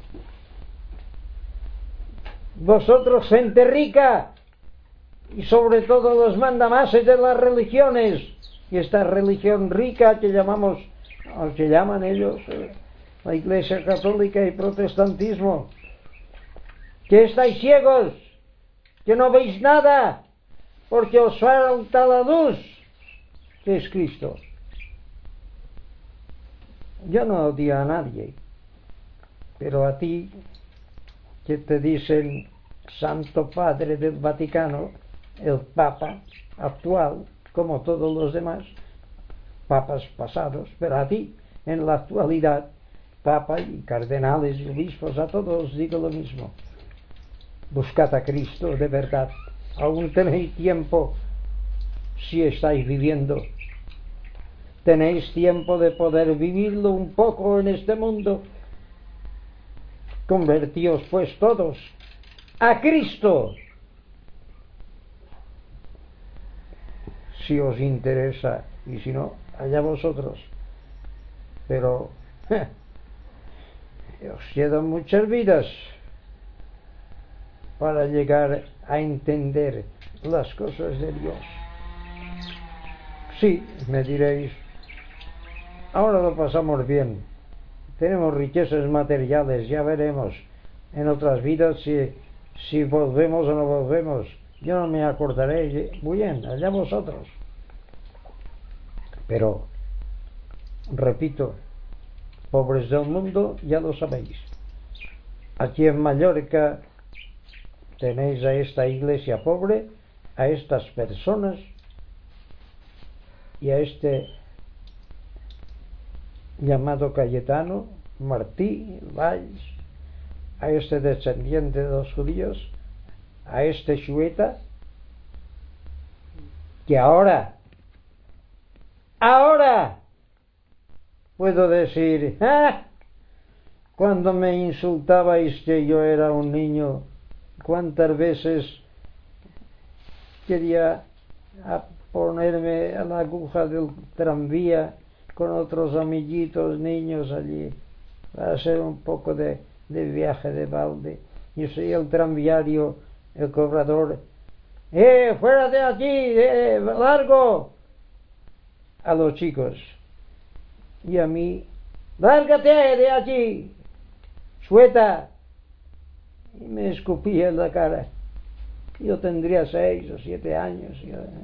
Speaker 1: Vosotros, gente rica, y sobre todo los mandamases de las religiones, y esta religión rica que llamamos, o que llaman ellos, la Iglesia Católica y Protestantismo, que estáis ciegos, que no veis nada, porque os falta la luz, que es Cristo. Yo no odio a nadie, pero a ti, que te dicen Santo Padre del Vaticano, el Papa actual, como todos los demás, papas pasados, pero a ti, en la actualidad, Papa y cardenales y obispos, a todos os digo lo mismo. Buscad a Cristo de verdad. Aún tenéis tiempo, si estáis viviendo. Tenéis tiempo de poder vivirlo un poco en este mundo. Convertíos pues todos a Cristo, si os interesa, y si no, allá vosotros. Pero os quedan muchas vidas para llegar a entender las cosas de Dios. Sí, me diréis, ahora lo pasamos bien, tenemos riquezas materiales, ya veremos en otras vidas si Si volvemos o no volvemos, yo no me acordaré. Muy bien, allá vosotros. Pero, repito, pobres del mundo, ya lo sabéis. Aquí en Mallorca tenéis a esta iglesia pobre, a estas personas y a este llamado Cayetano Martí Valls, a este descendiente de los judíos, a este Xueta, que ahora puedo decir, cuando me insultabais que yo era un niño, cuántas veces quería ponerme a la aguja del tranvía con otros amiguitos niños allí para hacer un poco de viaje de balde. Yo soy el tranviario, el cobrador. ¡Fuera de aquí! ¡Largo! A los chicos. Y a mí, ¡lárgate de allí! ¡Sueta! Y me escupía en la cara. Yo tendría 6 o 7 años.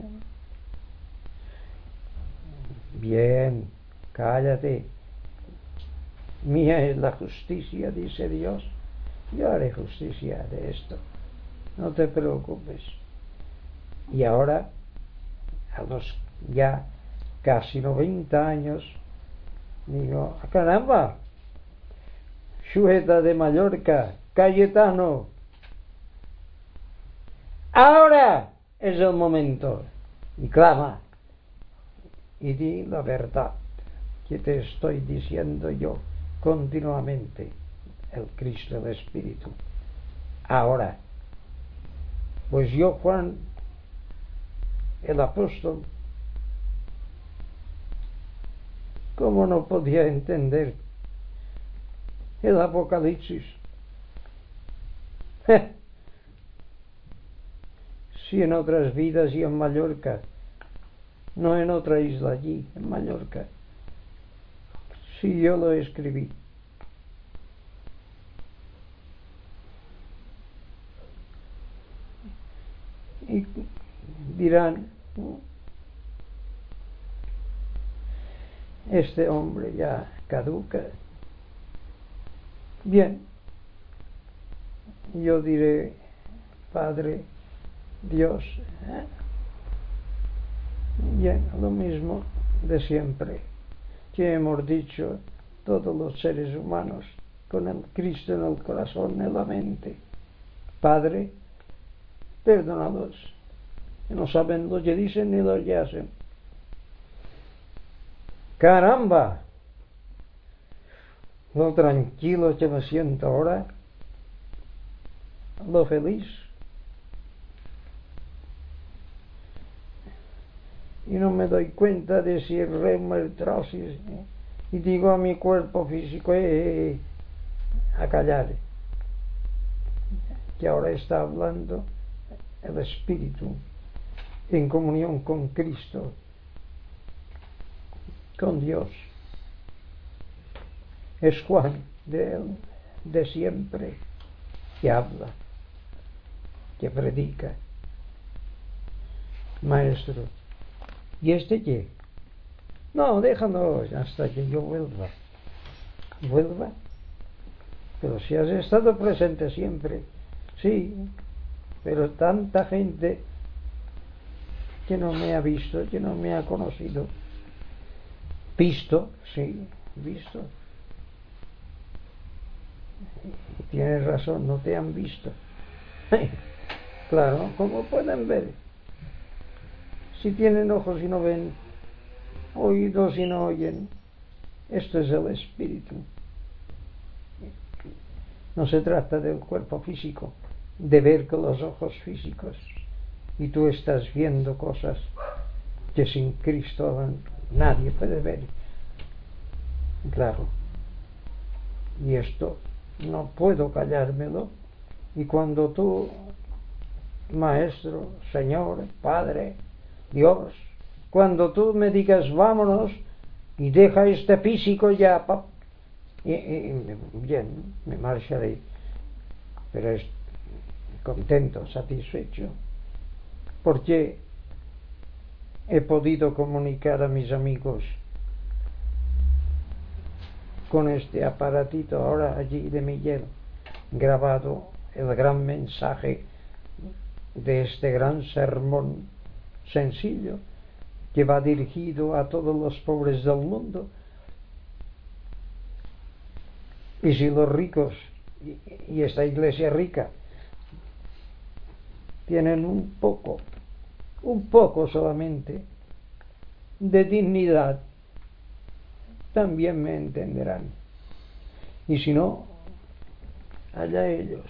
Speaker 1: Bien, cállate. Mía es la justicia, dice Dios. Yo haré justicia de esto. No te preocupes. Y ahora, a los ya casi 90 años, digo, caramba, Xueta de Mallorca, Cayetano, ahora es el momento. Y clama, y di la verdad que te estoy diciendo yo continuamente, el Cristo del Espíritu. Ahora, pues yo, Juan, el apóstol, ¿cómo no podía entender el Apocalipsis? Si en otras vidas y en Mallorca, no en otra isla allí, en Mallorca, si yo lo escribí. Y dirán, este hombre ya caduca. Bien, yo diré, Padre, Dios, bien, lo mismo de siempre que hemos dicho todos los seres humanos, con el Cristo en el corazón, en la mente. Padre, perdónalos, que no saben lo que dicen ni lo que hacen. ¡Caramba! Lo tranquilo que me siento ahora, lo feliz. Y no me doy cuenta de si el reuma, el artrosis, y digo a mi cuerpo físico, a callar, que ahora está hablando el Espíritu en comunión con Cristo, con Dios. Es Juan de siempre que habla, que predica. Maestro, ¿y este qué? No, déjalo hasta que yo vuelva. ¿Vuelva? Pero si has estado presente siempre. Sí, pero tanta gente que no me ha visto, que no me ha conocido. Visto, sí, visto. Y tienes razón, no te han visto. Claro, ¿cómo pueden ver? Si tienen ojos y no ven, oídos y no oyen. Esto es el Espíritu. No se trata del cuerpo físico, de ver con los ojos físicos. Y tú estás viendo cosas que sin Cristo nadie puede ver. Claro. Y esto no puedo callármelo. Y cuando tú, Maestro, Señor, Padre, Dios, cuando tú me digas vámonos y deja este físico ya, bien, me marcharé, pero contento, satisfecho, porque he podido comunicar a mis amigos con este aparatito ahora allí de Miguel, grabado el gran mensaje de este gran sermón sencillo que va dirigido a todos los pobres del mundo. Y si los ricos y esta iglesia rica tienen un poco solamente de dignidad, también me entenderán. Y si no, allá ellos.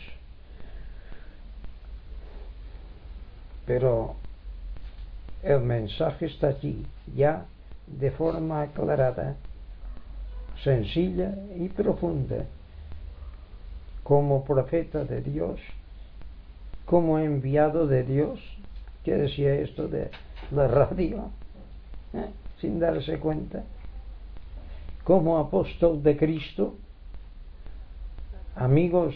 Speaker 1: Pero el mensaje está aquí, ya de forma aclarada, sencilla y profunda, como profeta de Dios, como enviado de Dios, que decía esto de la radio, sin darse cuenta, como apóstol de Cristo. Amigos,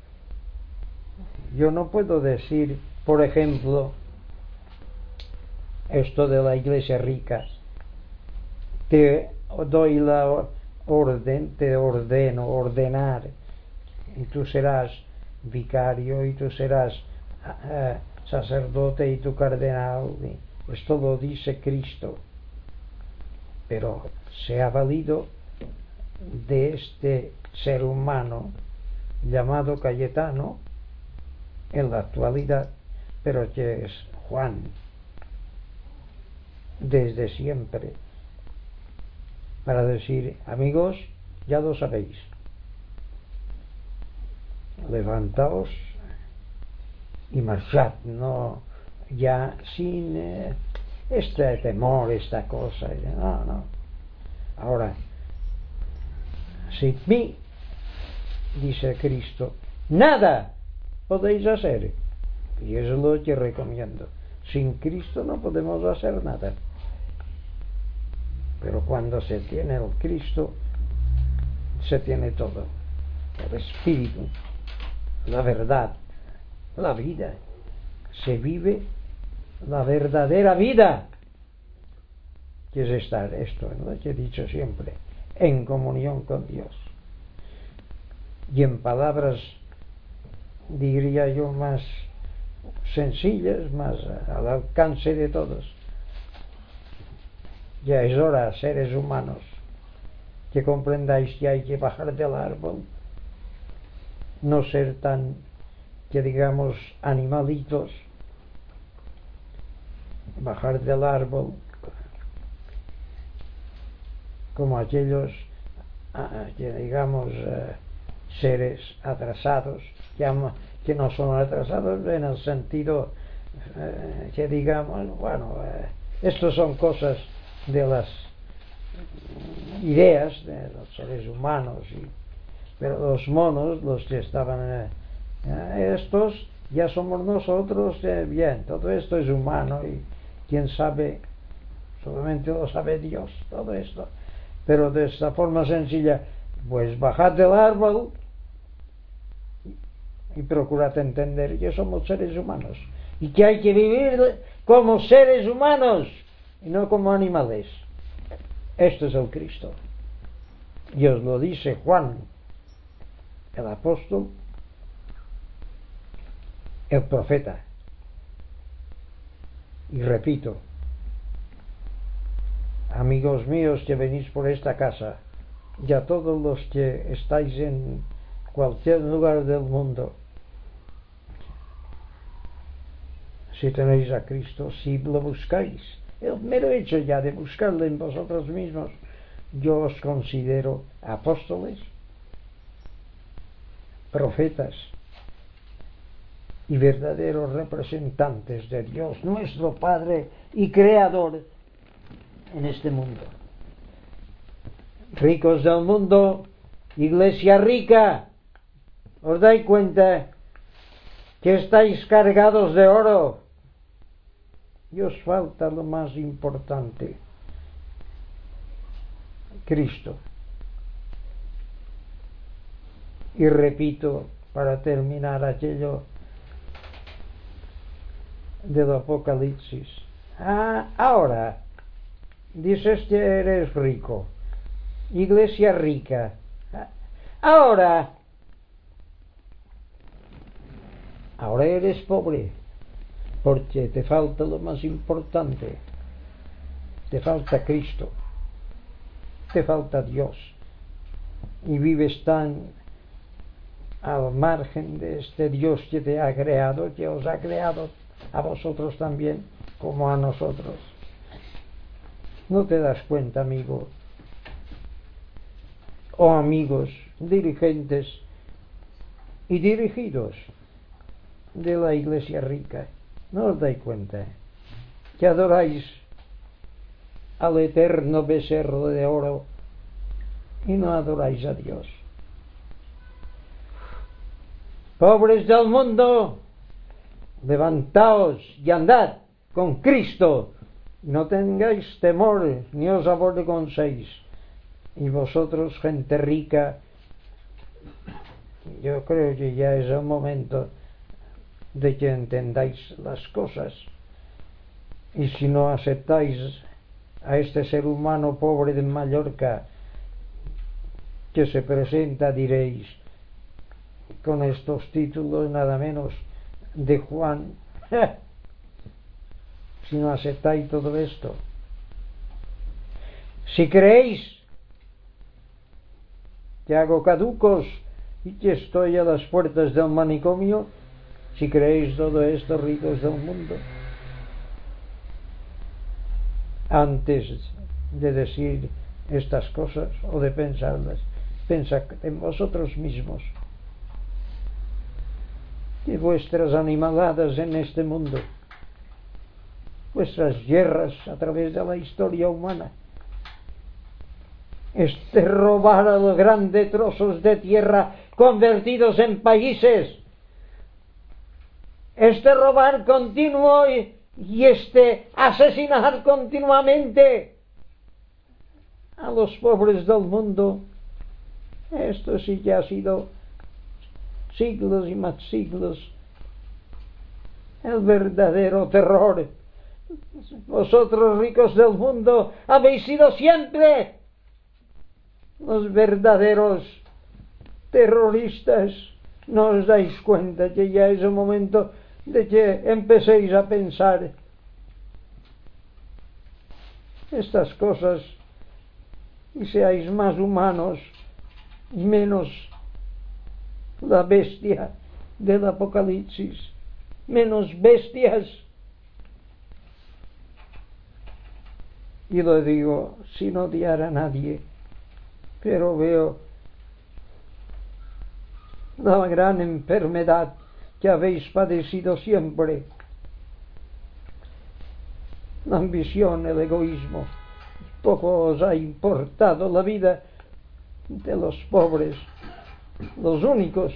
Speaker 1: yo no puedo decir, por ejemplo, esto de la iglesia rica, te doy la orden, te ordeno, ordenar, y tú serás vicario, y tú serás sacerdote, y tú cardenal. Esto lo dice Cristo, pero se ha valido de este ser humano llamado Cayetano en la actualidad, pero que es Juan desde siempre, para decir: amigos, ya lo sabéis, levantaos y marchad, no ya sin este temor, esta cosa, no. Ahora, sin mí, dice Cristo, nada podéis hacer, y eso es lo que recomiendo. Sin Cristo no podemos hacer nada, pero cuando se tiene el Cristo, se tiene todo: el Espíritu, la verdad, la vida. Se vive la verdadera vida, que es estar, esto es lo que he dicho siempre, en comunión con Dios. Y en palabras, diría yo, más sencillas, más al alcance de todos, ya es hora, seres humanos, que comprendáis que hay que bajar del árbol, no ser tan, que digamos, animalitos, bajar del árbol como aquellos, que digamos, seres atrasados, que no son atrasados en el sentido que digamos, bueno, estos son cosas de las ideas de los seres humanos, pero los monos, los que estaban, estos ya somos nosotros, bien, todo esto es humano, y quién sabe, solamente lo sabe Dios, todo esto. Pero de esta forma sencilla, pues bajad del árbol y procurad entender que somos seres humanos y que hay que vivir como seres humanos y no como animales. Esto es el Cristo, y os lo dice Juan, el apóstol, el profeta. Y repito, amigos míos que venís por esta casa, y a todos los que estáis en cualquier lugar del mundo, si tenéis a Cristo, si lo buscáis, el mero hecho ya de buscarlo en vosotros mismos, yo os considero apóstoles, profetas y verdaderos representantes de Dios, nuestro Padre y Creador en este mundo. Ricos del mundo, iglesia rica, ¿os dais cuenta que estáis cargados de oro? Y os falta lo más importante: Cristo. Y repito, para terminar, aquello del Apocalipsis. Ahora, dices que eres rico, iglesia rica. Ahora eres pobre, porque te falta lo más importante, te falta Cristo, te falta Dios, y vives tan al margen de este Dios que te ha creado, que os ha creado a vosotros también, como a nosotros. ¿No te das cuenta, amigo? O amigos, dirigentes y dirigidos de la iglesia rica, ¿no os dais cuenta que adoráis al eterno becerro de oro y no adoráis a Dios? Pobres del mundo, levantaos y andad con Cristo, no tengáis temor ni os avergoncéis. Y vosotros, gente rica, yo creo que ya es el momento de que entendáis las cosas, y si no aceptáis a este ser humano pobre de Mallorca que se presenta, diréis, con estos títulos nada menos de Juan, si no aceptáis todo esto, si creéis que hago caducos y que estoy a las puertas del manicomio, si creéis todo esto, ricos del mundo, antes de decir estas cosas o de pensarlas, pensad en vosotros mismos, que vuestras animaladas en este mundo, vuestras guerras a través de la historia humana, este robar a los grandes trozos de tierra convertidos en países, este robar continuo y este asesinar continuamente a los pobres del mundo, esto sí que ha sido siglos y más siglos el verdadero terror. Vosotros, ricos del mundo, habéis sido siempre los verdaderos terroristas. ¿No os dais cuenta que ya es el momento de que empecéis a pensar estas cosas y seáis más humanos y menos la bestia del Apocalipsis, menos bestias? Y lo digo sin odiar a nadie, pero veo la gran enfermedad que habéis padecido siempre, la ambición, el egoísmo. Poco os ha importado la vida de los pobres, los únicos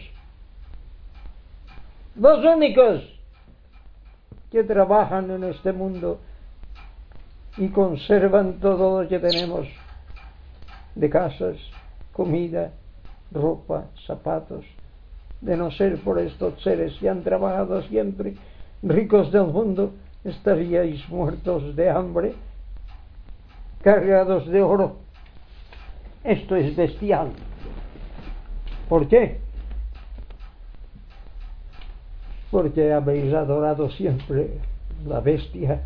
Speaker 1: que trabajan en este mundo y conservan todo lo que tenemos de casas, comida, ropa, zapatos. De no ser por estos seres que han trabajado siempre, ricos del mundo, estaríais muertos de hambre, cargados de oro. Esto es bestial. ¿Por qué? Porque habéis adorado siempre la bestia,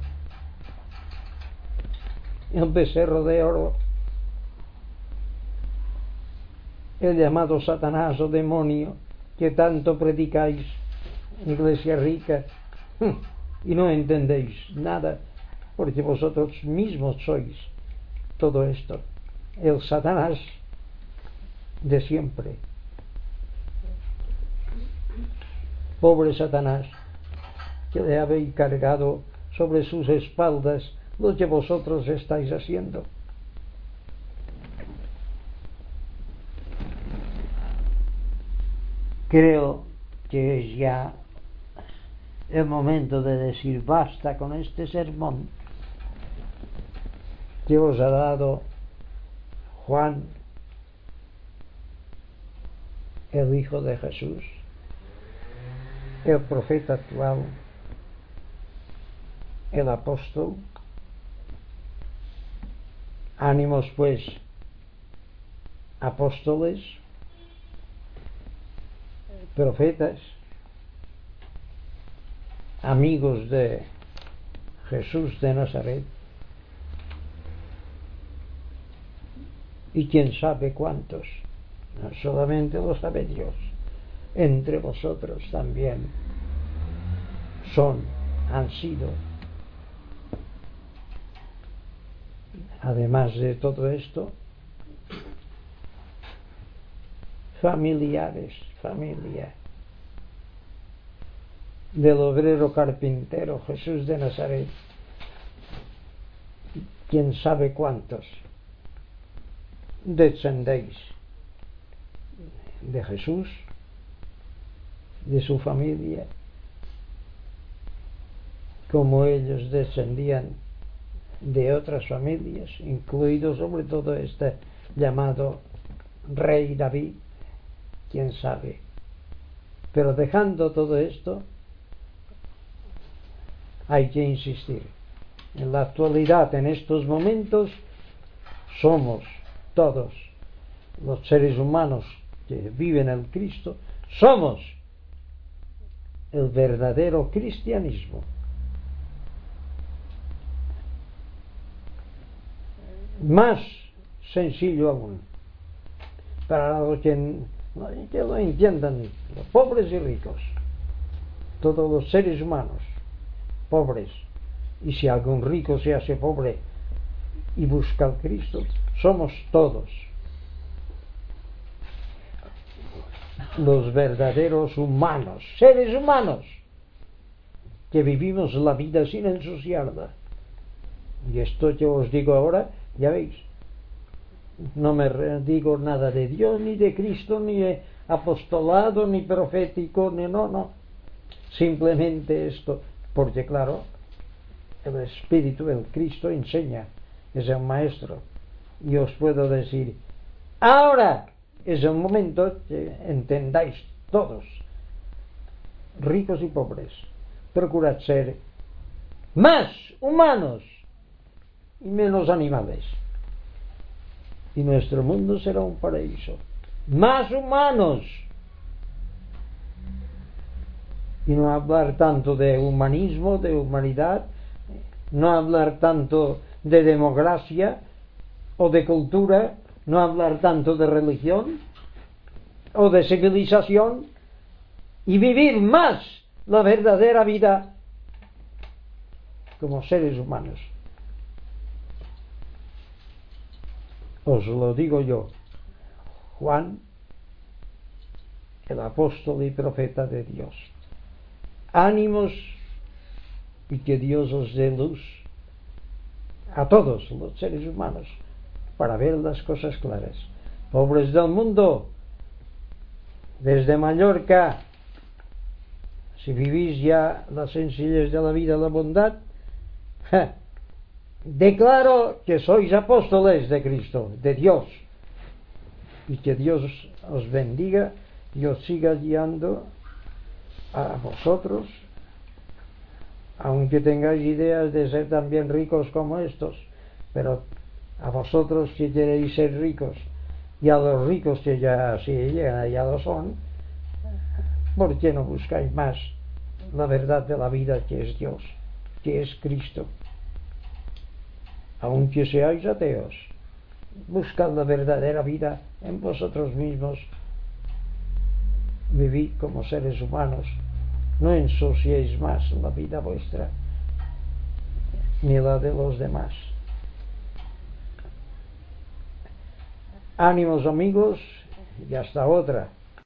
Speaker 1: el becerro de oro, el llamado Satanás o demonio que tanto predicáis, iglesia rica, y no entendéis nada, porque vosotros mismos sois todo esto, el Satanás de siempre. Pobre Satanás, que le habéis cargado sobre sus espaldas lo que vosotros estáis haciendo. Creo que es ya el momento de decir basta con este sermón que os ha dado Juan, el Hijo de Jesús, el profeta actual, el apóstol. Ánimos pues, apóstoles, profetas, amigos de Jesús de Nazaret, y quién sabe cuántos, no solamente lo sabe Dios, entre vosotros también han sido, además de todo esto, familia del obrero carpintero Jesús de Nazaret. Quién sabe cuántos descendéis de Jesús, de su familia, como ellos descendían de otras familias, incluido sobre todo este llamado rey David. Quién sabe. Pero dejando todo esto, hay que insistir. En la actualidad, en estos momentos, somos todos los seres humanos que viven el Cristo, somos el verdadero cristianismo. Más sencillo aún, para los que lo entiendan, los pobres y ricos, todos los seres humanos, pobres, y si algún rico se hace pobre y busca al Cristo, somos todos los verdaderos humanos, seres humanos, que vivimos la vida sin ensuciarla. Y esto que os digo ahora, ya veis, no me digo nada de Dios, ni de Cristo, ni de apostolado, ni profético, ni no. Simplemente esto, porque claro, el Espíritu, el Cristo enseña, es el Maestro. Y os puedo decir, ahora es el momento que entendáis todos, ricos y pobres, procurad ser más humanos y menos animales, y nuestro mundo será un paraíso. Más humanos, y no hablar tanto de humanismo, de humanidad, no hablar tanto de democracia o de cultura, no hablar tanto de religión o de civilización, y vivir más la verdadera vida como seres humanos. Os lo digo yo, Juan, el apóstol y profeta de Dios. Ánimos, y que Dios os dé luz a todos los seres humanos para ver las cosas claras. Pobres del mundo, desde Mallorca, si vivís ya la sencillez de la vida, la bondad, declaro que sois apóstoles de Cristo, de Dios, y que Dios os bendiga y os siga guiando a vosotros, aunque tengáis ideas de ser también ricos como estos, pero a vosotros que queréis ser ricos, y a los ricos que ya ya lo son, ¿por qué no buscáis más la verdad de la vida, que es Dios, que es Cristo? Aunque seáis ateos, buscad la verdadera vida en vosotros mismos, vivid como seres humanos, no ensuciéis más la vida vuestra ni la de los demás. Ánimos, amigos, y hasta otra.